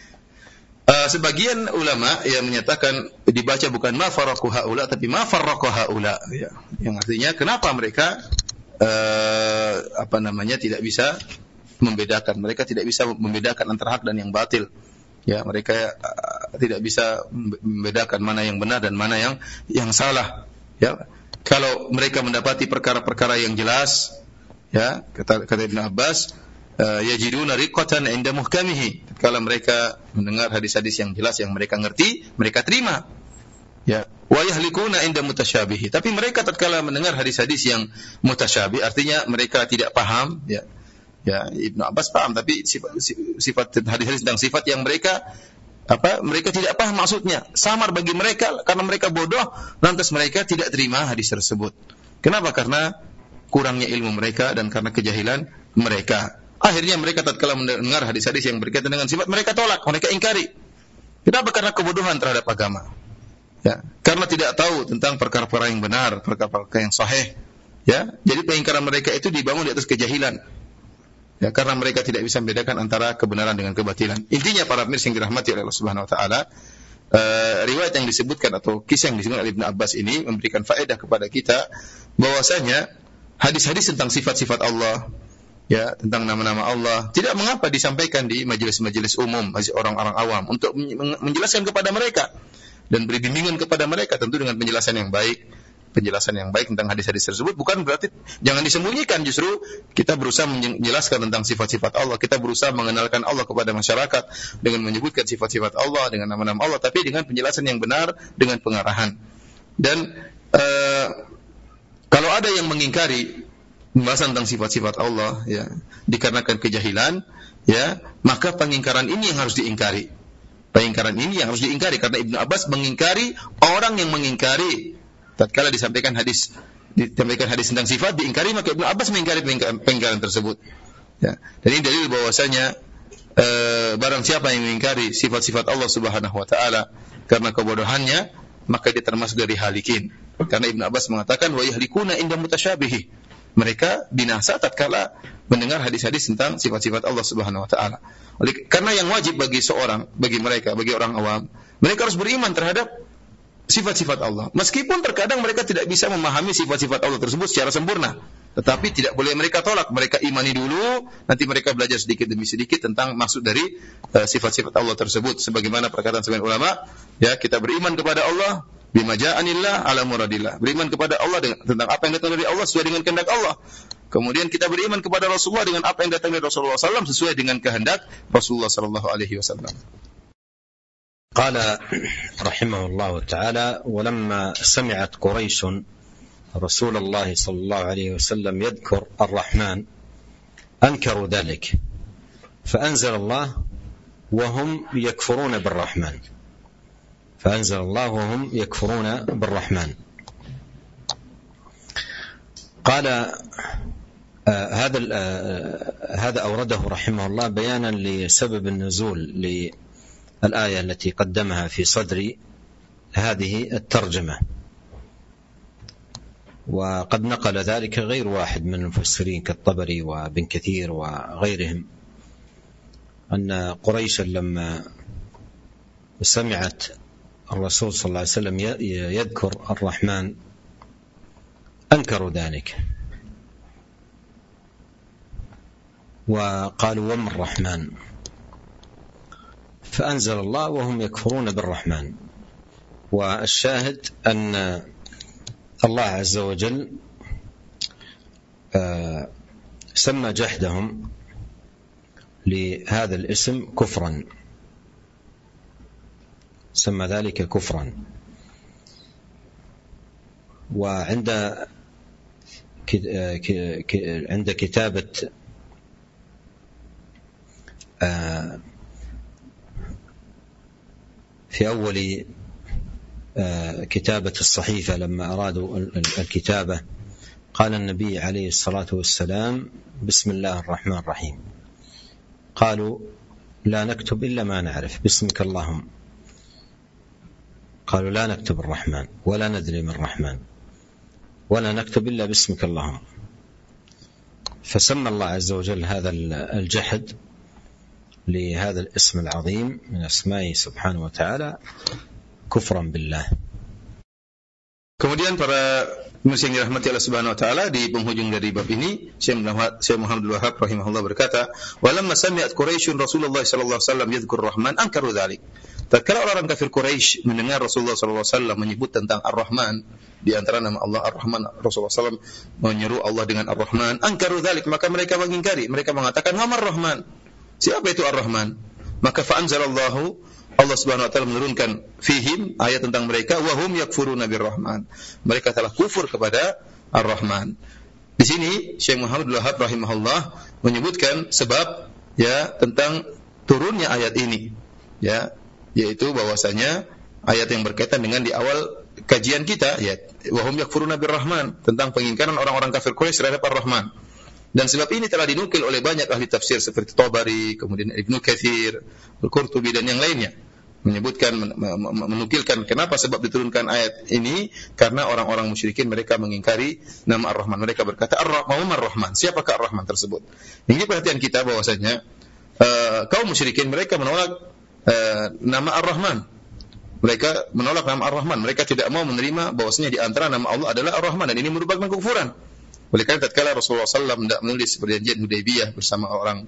Uh, sebagian ulama yang menyatakan dibaca bukan ma faraqu haula tapi ma farraqu haula, ya, yang artinya kenapa mereka uh, apa namanya tidak bisa membedakan, mereka tidak bisa membedakan antara hak dan yang batil. Ya, mereka uh, tidak bisa membedakan mana yang benar dan mana yang yang salah. Ya, kalau mereka mendapati perkara-perkara yang jelas, ya, kata kata Ibnu Abbas, uh, yajiduna riqatan 'inda muhkamihi. Kalau mereka mendengar hadis-hadis yang jelas yang mereka ngerti, mereka terima. Ya, wa yahlikuna 'inda mutasyabihi. Tapi mereka tatkala mendengar hadis-hadis yang mutasyabih, artinya mereka tidak paham, ya. Ya, Ibnu Abbas paham, tapi sifat, sifat hadis-hadis tentang sifat yang mereka apa mereka tidak paham maksudnya, samar bagi mereka karena mereka bodoh, lantas mereka tidak terima hadis tersebut. Kenapa? Karena kurangnya ilmu mereka dan karena kejahilan mereka. Akhirnya mereka tatkala mendengar hadis-hadis yang berkaitan dengan sifat, mereka tolak, mereka ingkari. Kenapa? Karena kebodohan terhadap agama. Ya, karena tidak tahu tentang perkara-perkara yang benar, perkara-perkara yang sahih. Ya, jadi pengingkaran mereka itu dibangun di atas kejahilan. Ya, karena mereka tidak bisa membedakan antara kebenaran dengan kebatilan. Intinya para pemirsa yang dirahmati oleh Allah Subhanahu wa taala, uh, riwayat yang disebutkan atau kisah yang disebutkan oleh Ibnu Abbas ini memberikan faedah kepada kita bahwasanya hadis-hadis tentang sifat-sifat Allah, ya, tentang nama-nama Allah tidak mengapa disampaikan di majelis-majelis umum bagi orang-orang awam untuk menjelaskan kepada mereka dan beri bimbingan kepada mereka, tentu dengan penjelasan yang baik. Penjelasan yang baik tentang hadis-hadis tersebut bukan berarti jangan disembunyikan, justru kita berusaha menjelaskan tentang sifat-sifat Allah, kita berusaha mengenalkan Allah kepada masyarakat dengan menyebutkan sifat-sifat Allah dengan nama-nama Allah, tapi dengan penjelasan yang benar, dengan pengarahan. Dan uh, kalau ada yang mengingkari pembahasan tentang sifat-sifat Allah, ya, dikarenakan kejahilan, ya, maka pengingkaran ini yang harus diingkari. Pengingkaran ini yang harus diingkari karena Ibnu Abbas mengingkari orang yang mengingkari. Tatkala disampaikan hadis disampaikan hadis tentang sifat diingkari, maka Ibnu Abbas mengingkari pengingkaran tersebut. Ya. Dan ini dalil bahwasanya e, barang siapa yang mengingkari sifat-sifat Allah Subhanahu wa taala karena kebodohannya, maka dia termasuk dari halikin. Karena Ibnu Abbas mengatakan wa yahlikuna inda mutasyabihi. Mereka binasa tatkala mendengar hadis-hadis tentang sifat-sifat Allah Subhanahu wa taala. Oleh karena yang wajib bagi seorang, bagi mereka, bagi orang awam, mereka harus beriman terhadap sifat-sifat Allah. Meskipun terkadang mereka tidak bisa memahami sifat-sifat Allah tersebut secara sempurna, tetapi tidak boleh mereka tolak. Mereka imani dulu, nanti mereka belajar sedikit demi sedikit tentang maksud dari uh, sifat-sifat Allah tersebut. Sebagaimana perkataan sebagian ulama, ya, kita beriman kepada Allah bima ja'anillah ala muradillah. Beriman kepada Allah dengan, tentang apa yang datang dari Allah sesuai dengan kehendak Allah. Kemudian kita beriman kepada Rasulullah dengan apa yang datang dari Rasulullah sallallahu alaihi wasallam sesuai dengan kehendak Rasulullah sallallahu alaihi wasallam. قال رحمه الله تعالى: ولما سمعت قريش رسول الله صلى الله عليه وسلم يذكر الرحمن أنكروا ذلك فأنزل الله وهم يكفرون بالرحمن فأنزل الله وهم يكفرون بالرحمن. قال آه هذا آه هذا أورده رحمه الله بيانا لسبب النزول ل الآية التي قدمها في صدر هذه الترجمة، وقد نقل ذلك غير واحد من المفسرين كالطبري وابن كثير وغيرهم أن قريشا لما سمعت الرسول صلى الله عليه وسلم يذكر الرحمن أنكروا ذلك وقالوا وما الرحمن، فأنزل الله وهم يكفرون بالرحمن. والشاهد أن الله عز وجل سمى جحدهم لهذا الاسم كفرا، سمى ذلك كفرا. وعند عند كتابة في أول كتابة الصحيفة لما أرادوا الكتابة قال النبي عليه الصلاة والسلام: بسم الله الرحمن الرحيم. قالوا: لا نكتب إلا ما نعرف، باسمك اللهم. قالوا لا نكتب الرحمن ولا ندري من الرحمن ولا نكتب إلا باسمك اللهم. فسمى الله عز وجل هذا الجحد لهذا الاسم العظيم من أسمائه سبحانه وتعالى كفرا بالله. Kemudian para muslim yang dirahmati Allah Subhanahu wa taala, di penghujung dari bab ini Syekh Muhammad Abdul Wahhab rahimahullah berkata, "Walamma sami'at Quraisyun Rasulullah sallallahu alaihi wasallam yadhkur Rahman ankaru dzalik." Tatkala orang kafir Quraisy mendengar Rasulullah sallallahu alaihi wasallam menyebut tentang Ar-Rahman, di antara nama Allah Ar-Rahman, Rasulullah sallallahu alaihi wasallam menyeru Allah dengan Ar-Rahman, ankaru dzalik, maka mereka mengingkari, mereka mengatakan, "Wa Ar-Rahman?" Siapa itu Ar-Rahman? Maka fa anzalallahu, Allah Subhanahu wa taala menurunkan fihim ayat tentang mereka, wa hum yakfuruna birrahman. Mereka telah kufur kepada Ar-Rahman. Di sini Syekh Muhammad Abdul Wahhab rahimahullah menyebutkan sebab ya tentang turunnya ayat ini. Ya, yaitu bahwasanya ayat yang berkaitan dengan di awal kajian kita, ya, wa hum yakfuruna birrahman, tentang pengingkaran orang-orang kafir Quraisy terhadap Ar-Rahman. Dan sebab ini telah dinukil oleh banyak ahli tafsir seperti Tabari, kemudian Ibnu Katsir, Al-Qurtubi dan yang lainnya, menyebutkan menukilkan kenapa sebab diturunkan ayat ini, karena orang-orang musyrikin mereka mengingkari nama Ar-Rahman. Mereka berkata, Ar-Rahman, Ar-Rahman, siapakah Ar-Rahman tersebut? Ini perhatian kita bahwasanya uh, kaum musyrikin mereka menolak uh, nama Ar-Rahman. Mereka menolak nama Ar-Rahman. Mereka tidak mau menerima bahwasanya di antara nama Allah adalah Ar-Rahman, dan ini merupakan kekufuran. Oleh karena tatkala Rasulullah sallallahu alaihi wasallam hendak menulis perjanjian Hudaybiyah bersama orang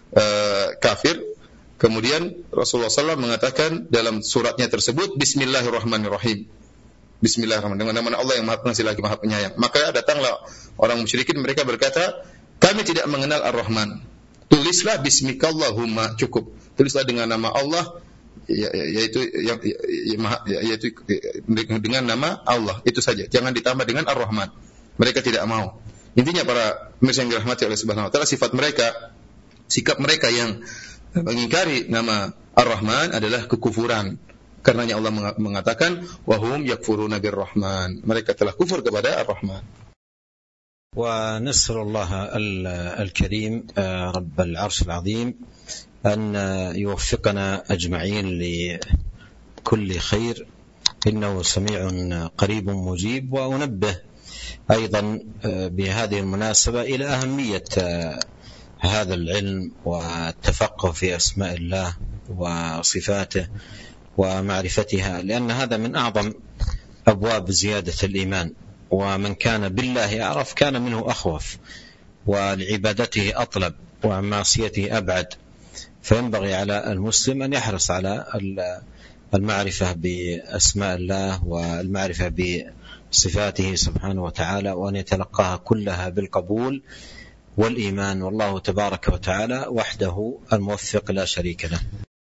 uh, kafir, kemudian Rasulullah sallallahu alaihi wasallam mengatakan dalam suratnya tersebut, Bismillahirrahmanirrahim. Bismillahirrahmanirrahim, dengan nama Allah yang Maha Pengasih lagi Maha Penyayang. Maka datanglah orang musyrikin, mereka berkata, kami tidak mengenal Ar-Rahman. Tulislah Bismikallahumma, cukup. Tulislah dengan nama Allah, yaitu yang yaitu dengan nama Allah, itu saja. Jangan ditambah dengan Ar-Rahman. Mereka tidak mau. Intinya para pemirsa yang dirahmati oleh Subhanahu wa taala, sifat mereka, sikap mereka yang mengingkari nama Ar-Rahman adalah kekufuran. Karenanya Allah mengatakan, wa hum yakfuruna birrahman. Mereka telah kufur kepada Ar-Rahman. Wa nasrullah al-karim rabb al-'arsh al-'azim an yuwaffiqana ajma'in li kulli khair innahu sami'un qaribun mujib. Wa unabbih أيضا بهذه المناسبة إلى أهمية هذا العلم والتفقه في أسماء الله وصفاته ومعرفتها، لأن هذا من أعظم أبواب زيادة الإيمان، ومن كان بالله أعرف كان منه أخوف، ولعبادته أطلب، وعن معصيته أبعد. فينبغي على المسلم أن يحرص على المعرفة بأسماء الله والمعرفة بصفاته سبحانه وتعالى، وأن يتلقاها كلها بالقبول والإيمان، والله تبارك وتعالى وحده الموفق لا شريك له.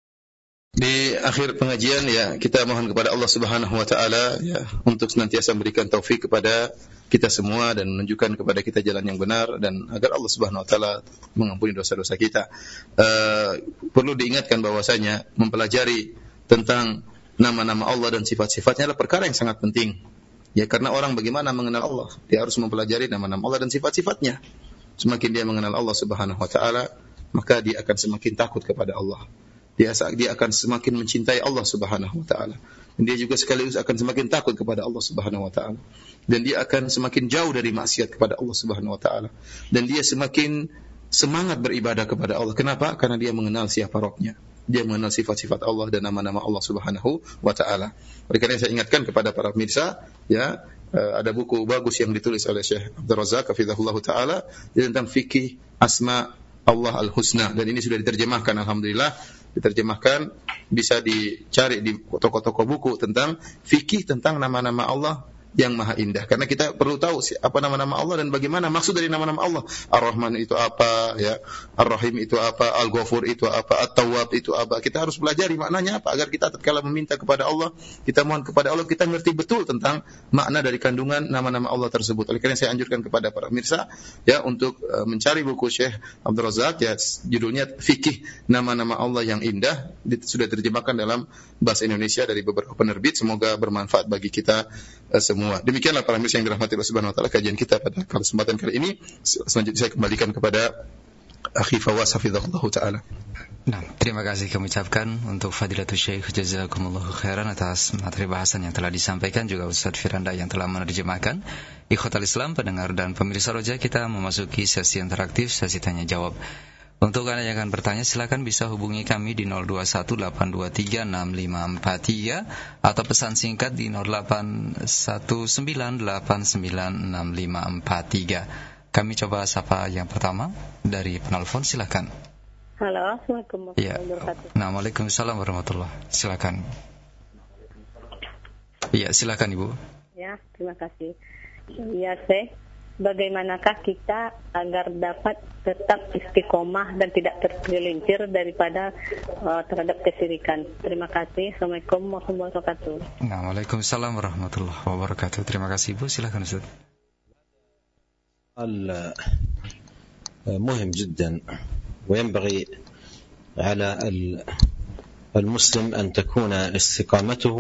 Di akhir pengajian ya kita mohon kepada Allah Subhanahu wa taala ya untuk senantiasa memberikan taufik kepada kita semua dan menunjukkan kepada kita jalan yang benar, dan agar Allah Subhanahu wa taala mengampuni dosa-dosa kita. Uh, perlu diingatkan bahwasanya mempelajari tentang nama-nama Allah dan sifat-sifatnya adalah perkara yang sangat penting. Ya, karena orang bagaimana mengenal Allah, dia harus mempelajari nama-nama Allah dan sifat-sifatnya. Semakin dia mengenal Allah Subhanahu wa taala, maka dia akan semakin takut kepada Allah. Dia dia akan semakin mencintai Allah Subhanahu wa taala. Dan dia juga sekaligus akan semakin takut kepada Allah Subhanahu wa taala. Dan dia akan semakin jauh dari maksiat kepada Allah Subhanahu wa taala. Dan dia semakin semangat beribadah kepada Allah. Kenapa? Karena dia mengenal siapa Rabb-nya. Dia mengenal sifat-sifat Allah dan nama-nama Allah Subhanahu wa taala. Oleh karena saya ingatkan kepada para pemirsa, ya, ada buku bagus yang ditulis oleh Syekh Abdul Razak hafizahullah taala tentang fikih asma Allah al-husna, dan ini sudah diterjemahkan, alhamdulillah diterjemahkan, bisa dicari di toko-toko buku tentang fikih tentang nama-nama Allah yang maha indah. Karena kita perlu tahu apa nama-nama Allah dan bagaimana maksud dari nama-nama Allah. Ar-Rahman itu apa, ya, Ar-Rahim itu apa, Al-Ghafur itu apa, At-Tawwab itu apa. Kita harus pelajari maknanya apa, agar kita tatkala meminta kepada Allah, kita mohon kepada Allah, kita ngerti betul tentang makna dari kandungan nama-nama Allah tersebut. Oleh karena saya anjurkan kepada para pemirsa ya untuk uh, mencari buku Syekh Abdul Razak, ya, judulnya Fikih Nama-nama Allah yang Indah, sudah terjemahkan dalam bahasa Indonesia dari beberapa penerbit. Semoga bermanfaat bagi kita uh, semua. Demikianlah para pemirsa yang dirahmati Allah Subhanahu wa taala, kajian kita pada kesempatan kali ini. Selanjutnya saya kembalikan kepada akhi Fawaz hafizahullah taala. Nah, terima kasih kami ucapkan untuk Fadilatul Syekh jazakumullahu khairan atas materi bahasan yang telah disampaikan, juga Ustaz Firanda yang telah menerjemahkan. Ikhwatal Islam, pendengar dan pemirsa Roja, kita memasuki sesi interaktif, sesi tanya jawab. Untuk Anda yang akan bertanya, silakan bisa hubungi kami di nol dua satu delapan dua tiga enam lima empat tiga atau pesan singkat di nol delapan satu sembilan delapan sembilan enam lima empat tiga. Kami coba sapa yang pertama dari penelpon, silakan. Halo, Assalamualaikum warahmatullahi wabarakatuh. Nah, Waalaikumsalam warahmatullahi. Silakan. Iya, silakan Ibu. Ya, terima kasih. Ya, Syekh, bagaimanakah kita agar dapat tetap istiqomah dan tidak tergelincir daripada uh, terhadap kesyirikan? Terima kasih. Assalamualaikum warahmatullahi wabarakatuh. Nah, Waalaikumsalam warahmatullahi wabarakatuh. Terima kasih Ibu. Silakan Ustaz. مهم جدا وينبغي على المسلم أن تكون استقامته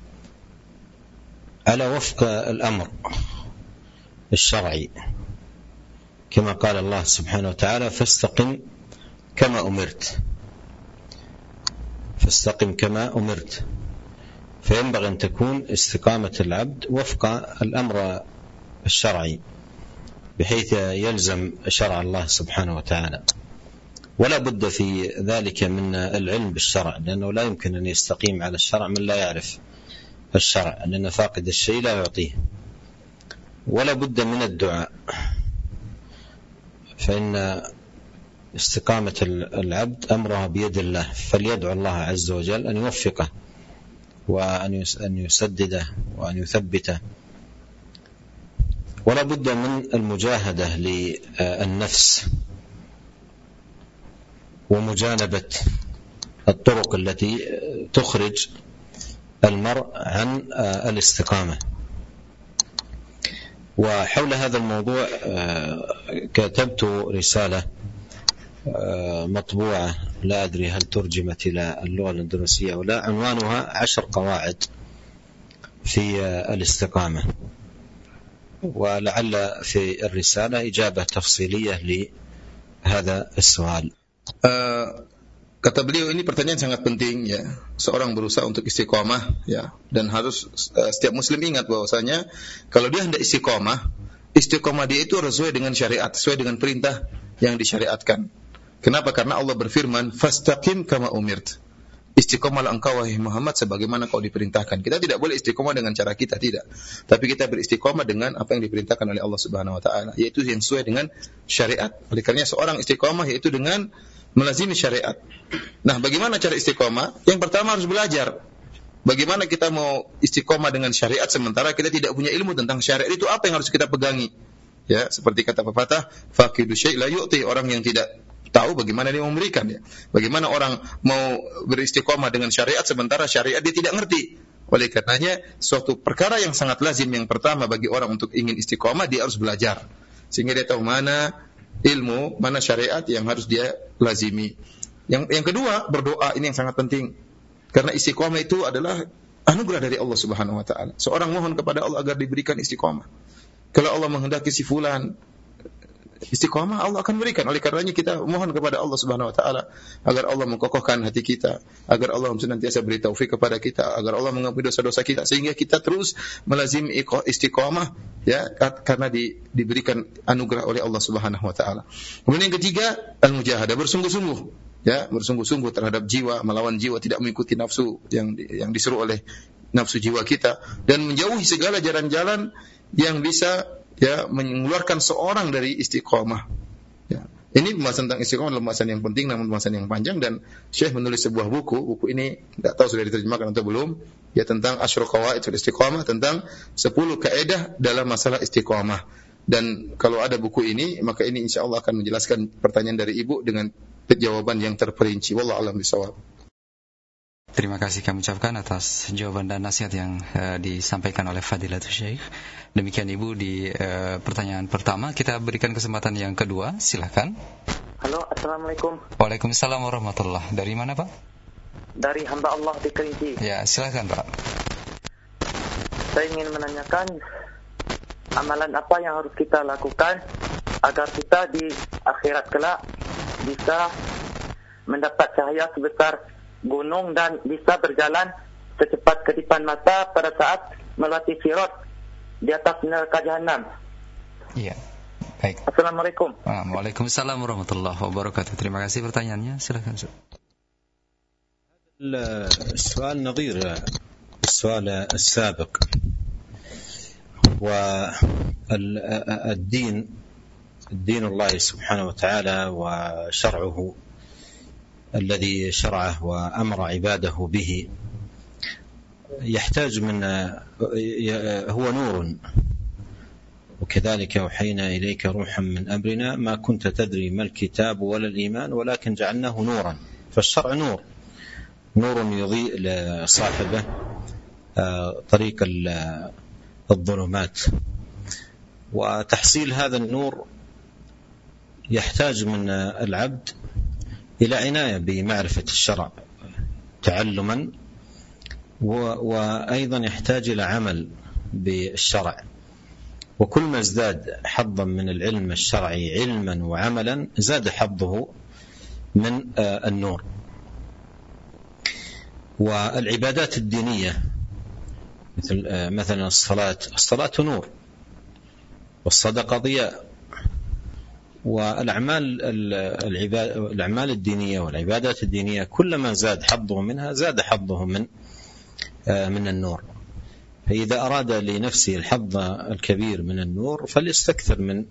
على وفق الأمر الشرعي كما قال الله سبحانه وتعالى فاستقم كما أمرت فاستقم كما أمرت فينبغي أن تكون استقامة العبد وفق الأمر الشرعي بحيث يلزم شرع الله سبحانه وتعالى، ولا بد في ذلك من العلم بالشرع، لأنه لا يمكن أن يستقيم على الشرع من لا يعرف الشرع، لأن فاقد الشيء لا يعطيه. ولا بد من الدعاء، فإن استقامة العبد أمرها بيد الله، فليدعو الله عز وجل أن يوفقه وأن يسدده وأن يثبته. ولا بد من المجاهدة للنفس ومجانبة الطرق التي تخرج المرء عن الاستقامة. وحول هذا الموضوع كتبت رسالة مطبوعة، لا أدري هل ترجمت إلى اللغة الإندونيسية ولا، عنوانها عشر قواعد في الاستقامة، ولعل في الرسالة إجابة تفصيلية لهذا السؤال. Uh, kata beliau, ini pertanyaan sangat penting ya. Seorang berusaha untuk istiqomah ya, dan harus uh, setiap muslim ingat bahwasanya kalau dia hendak istiqomah, istiqomah dia itu harus sesuai dengan syariat, sesuai dengan perintah yang disyariatkan. Kenapa? Karena Allah berfirman, "Fastaqim kama umirt." Istiqomahlah engkau wahai Muhammad sebagaimana kau diperintahkan. Kita tidak boleh istiqomah dengan cara kita, tidak. Tapi kita beristiqomah dengan apa yang diperintahkan oleh Allah Subhanahu wa taala, yaitu yang sesuai dengan syariat. Oleh karena seorang istiqomah yaitu dengan melazimi syariat. Nah, bagaimana cara istiqomah? Yang pertama harus belajar. Bagaimana kita mau istiqomah dengan syariat sementara kita tidak punya ilmu tentang syariat itu apa yang harus kita pegangi? Ya, seperti kata pepatah, faqidu syai' la yu'ti, orang yang tidak tahu bagaimana dia memberikan ya. Bagaimana orang mau beristiqomah dengan syariat sementara syariat dia tidak ngerti. Oleh karenanya suatu perkara yang sangat lazim yang pertama bagi orang untuk ingin istiqomah, dia harus belajar sehingga dia tahu mana ilmu, mana syariat yang harus dia lazimi. Yang yang kedua, berdoa, ini yang sangat penting. Karena istiqomah itu adalah anugerah dari Allah Subhanahu wa taala. Seorang mohon kepada Allah agar diberikan istiqomah. Kalau Allah menghendaki si fulan istiqomah, Allah akan berikan. Oleh karenanya kita mohon kepada Allah Subhanahu wa taala agar Allah mengkokohkan hati kita, agar Allah senantiasa beri taufik kepada kita, agar Allah mengampuni dosa-dosa kita sehingga kita terus melazimi istiqomah ya, karena di, diberikan anugerah oleh Allah Subhanahu wa taala. Kemudian yang ketiga, al-mujahadah, bersungguh-sungguh ya, bersungguh-sungguh terhadap jiwa, melawan jiwa, tidak mengikuti nafsu yang yang disuruh oleh nafsu jiwa kita, dan menjauhi segala jalan-jalan yang bisa ya mengeluarkan seorang dari istiqomah. Ya. Ini pembahasan tentang istiqomah adalah pembahasan yang penting, namun pembahasan yang panjang, dan Syekh menulis sebuah buku. Buku ini tidak tahu sudah diterjemahkan atau belum. Ya, tentang Asyru Qawaid fil Istiqomah, tentang sepuluh kaidah dalam masalah istiqomah. Dan kalau ada buku ini, maka ini insya Allah akan menjelaskan pertanyaan dari ibu dengan jawaban yang terperinci. Wallahu a'lam bishawab. Terima kasih kami ucapkan atas jawaban dan nasihat yang uh, disampaikan oleh Fadilatul Syekh. Demikian Ibu di uh, pertanyaan pertama. Kita berikan kesempatan yang kedua. Silakan. Halo, Assalamualaikum. Waalaikumsalam warahmatullahi. Dari mana Pak? Dari hamba Allah di Kerinci. Ya, silakan Pak. Saya ingin menanyakan amalan apa yang harus kita lakukan agar kita di akhirat kelak bisa mendapat cahaya sebesar gunung dan bisa berjalan secepat kedipan mata pada saat melewati sirat di atas neraka jahanam? Iya. Baik. Assalamualaikum. Waalaikumsalam warahmatullahi wabarakatuh. Terima kasih pertanyaannya. Silakan. السؤال نظير السؤال السابق. والدين الدين الله سبحانه وتعالى وشرعه الذي شرعه وأمر عباده به يحتاج من هو نور، وكذلك أوحينا إليك روحا من أمرنا ما كنت تدري ما الكتاب ولا الإيمان ولكن جعلناه نورا. فالشرع نور، نور يضيء لصاحبه طريق الظلمات، وتحصيل هذا النور يحتاج من العبد إلى عناية بمعرفة الشرع تعلما، وأيضا يحتاج إلى عمل بالشرع. وكل ما ازداد حظا من العلم الشرعي علما وعملا زاد حظه من النور. والعبادات الدينية مثل مثلا الصلاة، الصلاة نور، والصدقة ضياء، والأعمال الأعمال الدينية والعبادات الدينية كلما زاد حظه منها زاد حظه من من النور. فإذا أراد لنفسه الحظ الكبير من النور فليستكثر من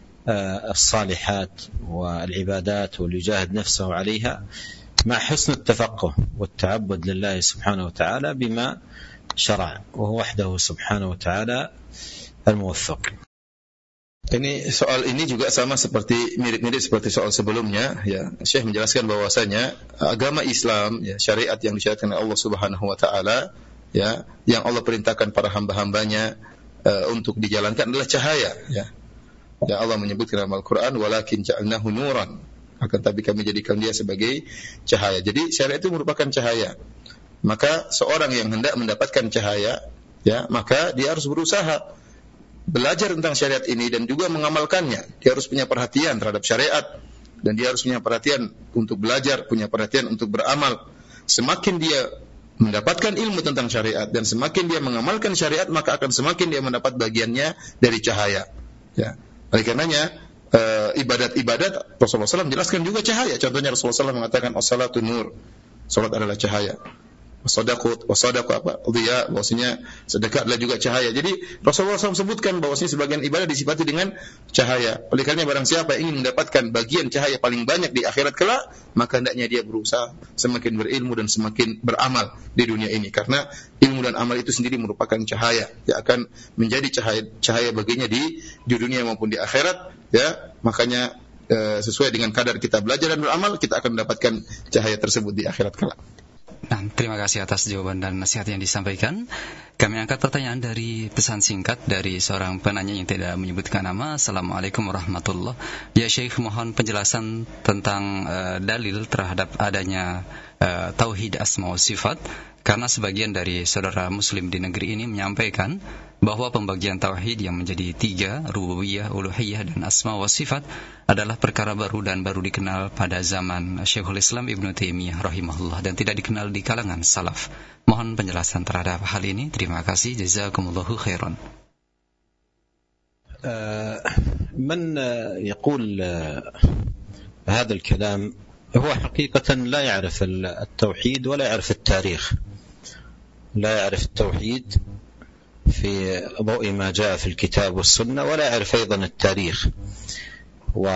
الصالحات والعبادات وليجاهد نفسه عليها مع حسن التفقه والتعبد لله سبحانه وتعالى بما شرع، وهو وحده سبحانه وتعالى الموفق. Ini soal ini juga sama seperti mirip-mirip seperti soal sebelumnya, ya. Syekh menjelaskan bahwasanya agama Islam, ya, syariat yang disyariatkan oleh Allah Subhanahu wa taala, ya, yang Allah perintahkan para hamba-hambanya uh, untuk dijalankan adalah cahaya, ya. Dan Allah menyebutkan dalam Al-Qur'an walakin ja'alnahu nuran, akan tapi kami jadikan dia sebagai cahaya. Jadi syariat itu merupakan cahaya. Maka seorang yang hendak mendapatkan cahaya, ya, maka dia harus berusaha belajar tentang syariat ini dan juga mengamalkannya. Dia harus punya perhatian terhadap syariat, dan dia harus punya perhatian untuk belajar, punya perhatian untuk beramal. Semakin dia mendapatkan ilmu tentang syariat dan semakin dia mengamalkan syariat, maka akan semakin dia mendapat bagiannya dari cahaya, ya. Oleh karenanya uh, ibadat-ibadat Rasulullah shallallahu alaihi wasallam jelaskan juga cahaya. Contohnya Rasulullah shallallahu alaihi wasallam mengatakan as-salatu nur, salat adalah cahaya. Wasadaqut, wasadaqu apa? Dhiya, bahwasanya sedekah adalah juga cahaya. Jadi Rasulullah shallallahu alaihi wasallam sebutkan bahwasanya sebagian ibadah disifati dengan cahaya. Oleh karena barang siapa yang ingin mendapatkan bagian cahaya paling banyak di akhirat kelak, maka hendaknya dia berusaha semakin berilmu dan semakin beramal di dunia ini. Karena ilmu dan amal itu sendiri merupakan cahaya yang akan menjadi cahaya cahaya baginya di di dunia maupun di akhirat, ya. Makanya e, sesuai dengan kadar kita belajar dan beramal, kita akan mendapatkan cahaya tersebut di akhirat kelak. Nah, terima kasih atas jawaban dan nasihat yang disampaikan. Kami angkat pertanyaan dari pesan singkat dari seorang penanya yang tidak menyebutkan nama. Assalamualaikum warahmatullahi wabarakatuh. Ya Syekh, mohon penjelasan tentang uh, dalil terhadap adanya uh, tauhid asma wa sifat. Karena sebagian dari saudara muslim di negeri ini menyampaikan bahwa pembagian tauhid yang menjadi tiga, rububiyah, uluhiyah, dan asma wa sifat adalah perkara baru dan baru dikenal pada zaman Syekhul Islam Ibnu Taimiyah rahimahullah dan tidak dikenal di kalangan salaf. Mohon penjelasan terhadap hal ini. Terima kasih. Jazakumullahu khairan. من يقول هذا الكلام هو حقيقة لا يعرف التوحيد ولا يعرف التاريخ، لا يعرف التوحيد في ضوء ما جاء في الكتاب والسنة، ولا يعرف أيضا التاريخ، و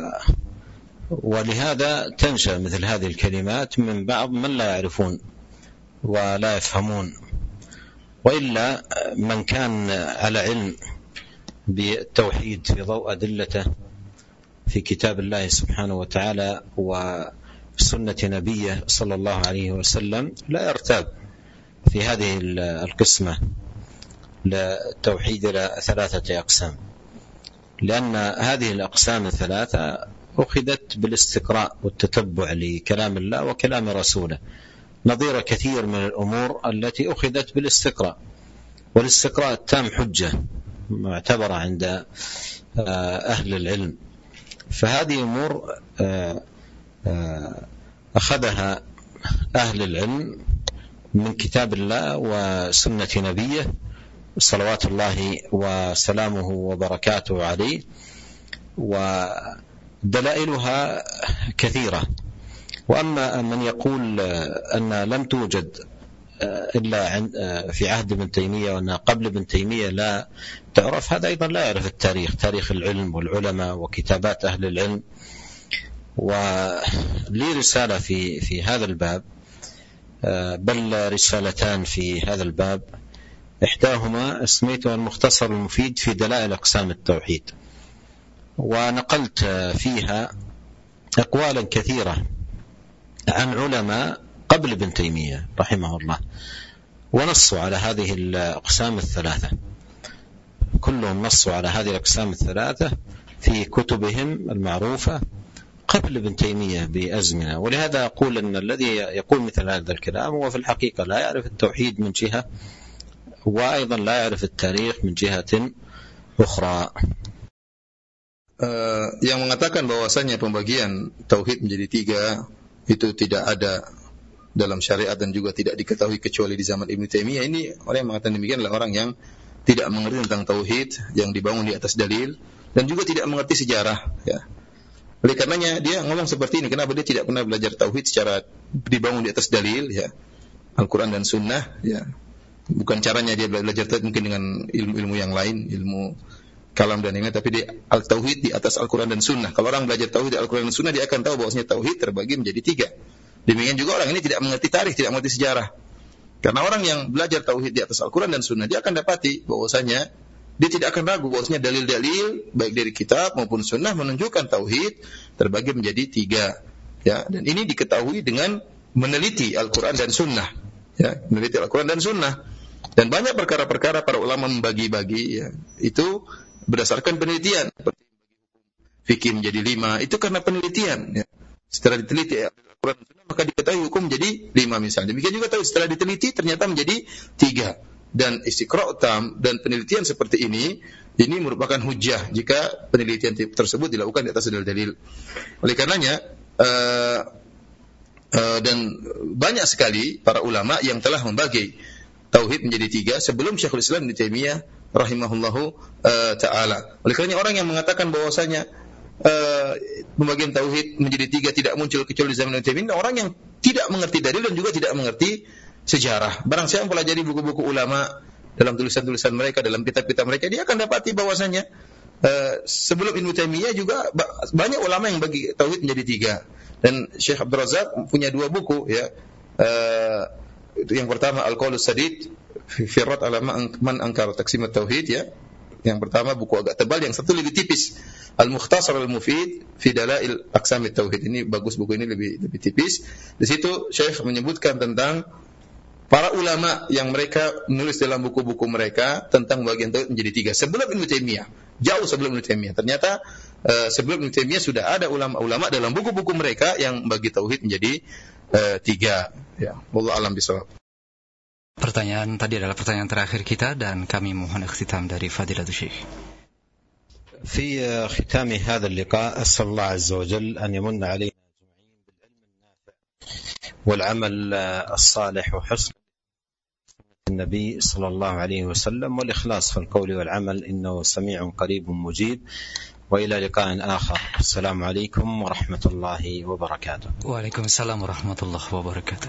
ولهذا تنشأ مثل هذه الكلمات من بعض من لا يعرفون ولا يفهمون. وإلا من كان على علم بالتوحيد في ضوء أدلته في كتاب الله سبحانه وتعالى وسنة نبيه صلى الله عليه وسلم لا يرتاب في هذه القسمة للتوحيد إلى ثلاثة أقسام، لأن هذه الأقسام الثلاثة أخذت بالاستقراء والتتبع لكلام الله وكلام رسوله، نظير كثير من الأمور التي أخذت بالاستقراء، والاستقراء التام حجة معتبرة عند أهل العلم. فهذه أمور أخذها أهل العلم من كتاب الله وسنة نبيه صلوات الله وسلامه وبركاته عليه، ودلائلها كثيرة. وأما من يقول أن لم توجد إلا في عهد ابن تيمية وأن قبل ابن تيمية لا تعرف، هذا أيضا لا يعرف التاريخ، تاريخ العلم والعلماء وكتابات أهل العلم. ولي رسالة في في هذا الباب، بل رسالتان في هذا الباب، إحداهما اسميتها المختصر المفيد في دلائل أقسام التوحيد، ونقلت فيها أقوالا كثيرة عن علماء قبل ابن تيمية رحمه الله، ونصوا على هذه الأقسام الثلاثة، كلهم نصوا على هذه الأقسام الثلاثة في كتبهم المعروفة قبل ابن تيمية بأزمنة. ولهذا أقول أن الذي يقول مثل هذا الكلام هو في الحقيقة لا يعرف التوحيد من جهة، وأيضا لا يعرف التاريخ من جهة أخرى. Uh, yang mengatakan bahwasanya pembagian tauhid menjadi tiga itu tidak ada dalam syariat dan juga tidak diketahui kecuali di zaman Ibnu Taimiyah, ini orang yang mengatakan demikian adalah orang yang tidak mengerti tentang tauhid yang dibangun di atas dalil dan juga tidak mengerti sejarah, ya. Oleh karenanya dia ngomong seperti ini. Kenapa dia tidak pernah belajar tauhid secara dibangun di atas dalil, ya, Al-Quran dan Sunnah, ya. Bukan caranya dia belajar tauhid mungkin dengan ilmu-ilmu yang lain, ilmu kalam dan yang lain, tapi dia al-tauhid di atas Al-Quran dan Sunnah. Kalau orang belajar tauhid di Al-Quran dan Sunnah, dia akan tahu bahwasanya tauhid terbagi menjadi tiga. Demikian juga orang ini tidak mengerti tarikh, tidak mengerti sejarah. Karena orang yang belajar tauhid di atas Al-Quran dan Sunnah, dia akan dapati bahwasanya dia tidak akan ragu bahwasanya dalil-dalil baik dari kitab maupun Sunnah menunjukkan tauhid terbagi menjadi tiga, ya. Dan ini diketahui dengan meneliti Al-Quran dan Sunnah, ya, meneliti Al-Quran dan Sunnah. Dan banyak perkara-perkara para ulama membagi-bagi, ya, itu berdasarkan penelitian. Fikih menjadi lima, itu karena penelitian, ya. Setelah diteliti Al-Quran dan Sunnah, maka diketahui hukum menjadi lima misalnya. Demikian juga tahu setelah diteliti ternyata menjadi tiga. Dan istiqra' tam dan penelitian seperti ini, ini merupakan hujjah jika penelitian tersebut dilakukan di atas dalil-dalil. Oleh karenanya, uh, uh, dan banyak sekali para ulama yang telah membagi tauhid menjadi tiga sebelum Syekhul Islam Ibnu Taimiyah rahimahullahu uh, ta'ala. Oleh karenanya orang yang mengatakan bahwasanya uh, pembagian tauhid menjadi tiga tidak muncul kecuali di zaman Ibnu Taimiyah, orang yang tidak mengerti dalil dan juga tidak mengerti sejarah. Barang siapa mempelajari buku-buku ulama dalam tulisan-tulisan mereka, dalam kitab-kitab mereka, dia akan dapati bahwasanya uh, sebelum Ibnu Taimiyah juga banyak ulama yang bagi tauhid menjadi tiga. Dan Syekh Abdul Razak punya dua buku, ya. Uh, yang pertama Al-Qaulus Sadid fi Rad ala man ankara taqsim at-tauhid, ya. Yang pertama buku agak tebal, yang satu lebih tipis, Al-Mukhtasar Al-Mufid fi Dalail Aqsam at-Tauhid. Ini bagus, buku ini lebih lebih tipis. Di situ Syekh menyebutkan tentang para ulama yang mereka menulis dalam buku-buku mereka tentang bagian tauhid menjadi tiga sebelum Ibnu Taimiyah, jauh sebelum Ibnu Taimiyah. Ternyata uh, sebelum Ibnu Taimiyah sudah ada ulama-ulama dalam buku-buku mereka yang bagi tauhid menjadi uh, tiga. Ya, wallahu a'lam bishawab. Pertanyaan tadi adalah pertanyaan terakhir kita dan kami mohon ikhtitam dari Fadilatul Syekh. في ختام هذا اللقاء أسأل الله عز وجل أن يمن علينا أجمعين بالعلم النافع والعمل الصالح وحسن النبي صلى الله عليه وسلم والإخلاص في القول والعمل إنه سميع قريب مجيب. وإلى لقاء آخر. السلام عليكم ورحمة الله وبركاته. Waalaikumsalam warahmatullahi wabarakatuh.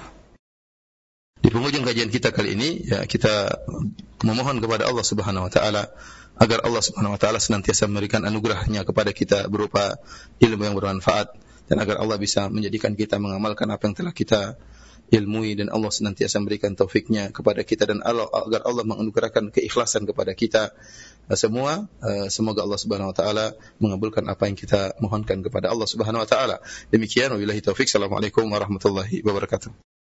Di penghujung kajian kita kali ini, ya, kita memohon kepada Allah Subhanahu wa taala agar Allah Subhanahu wa taala senantiasa memberikan anugerahnya kepada kita berupa ilmu yang bermanfaat, dan agar Allah bisa menjadikan kita mengamalkan apa yang telah kita ilmui, dan Allah senantiasa memberikan taufiknya kepada kita, dan Allah, agar Allah menganugerahkan keikhlasan kepada kita semua. Semoga Allah Subhanahu wa taala mengabulkan apa yang kita mohonkan kepada Allah Subhanahu wa taala. Demikian, wabillahi taufik. Assalamualaikum warahmatullahi wabarakatuh.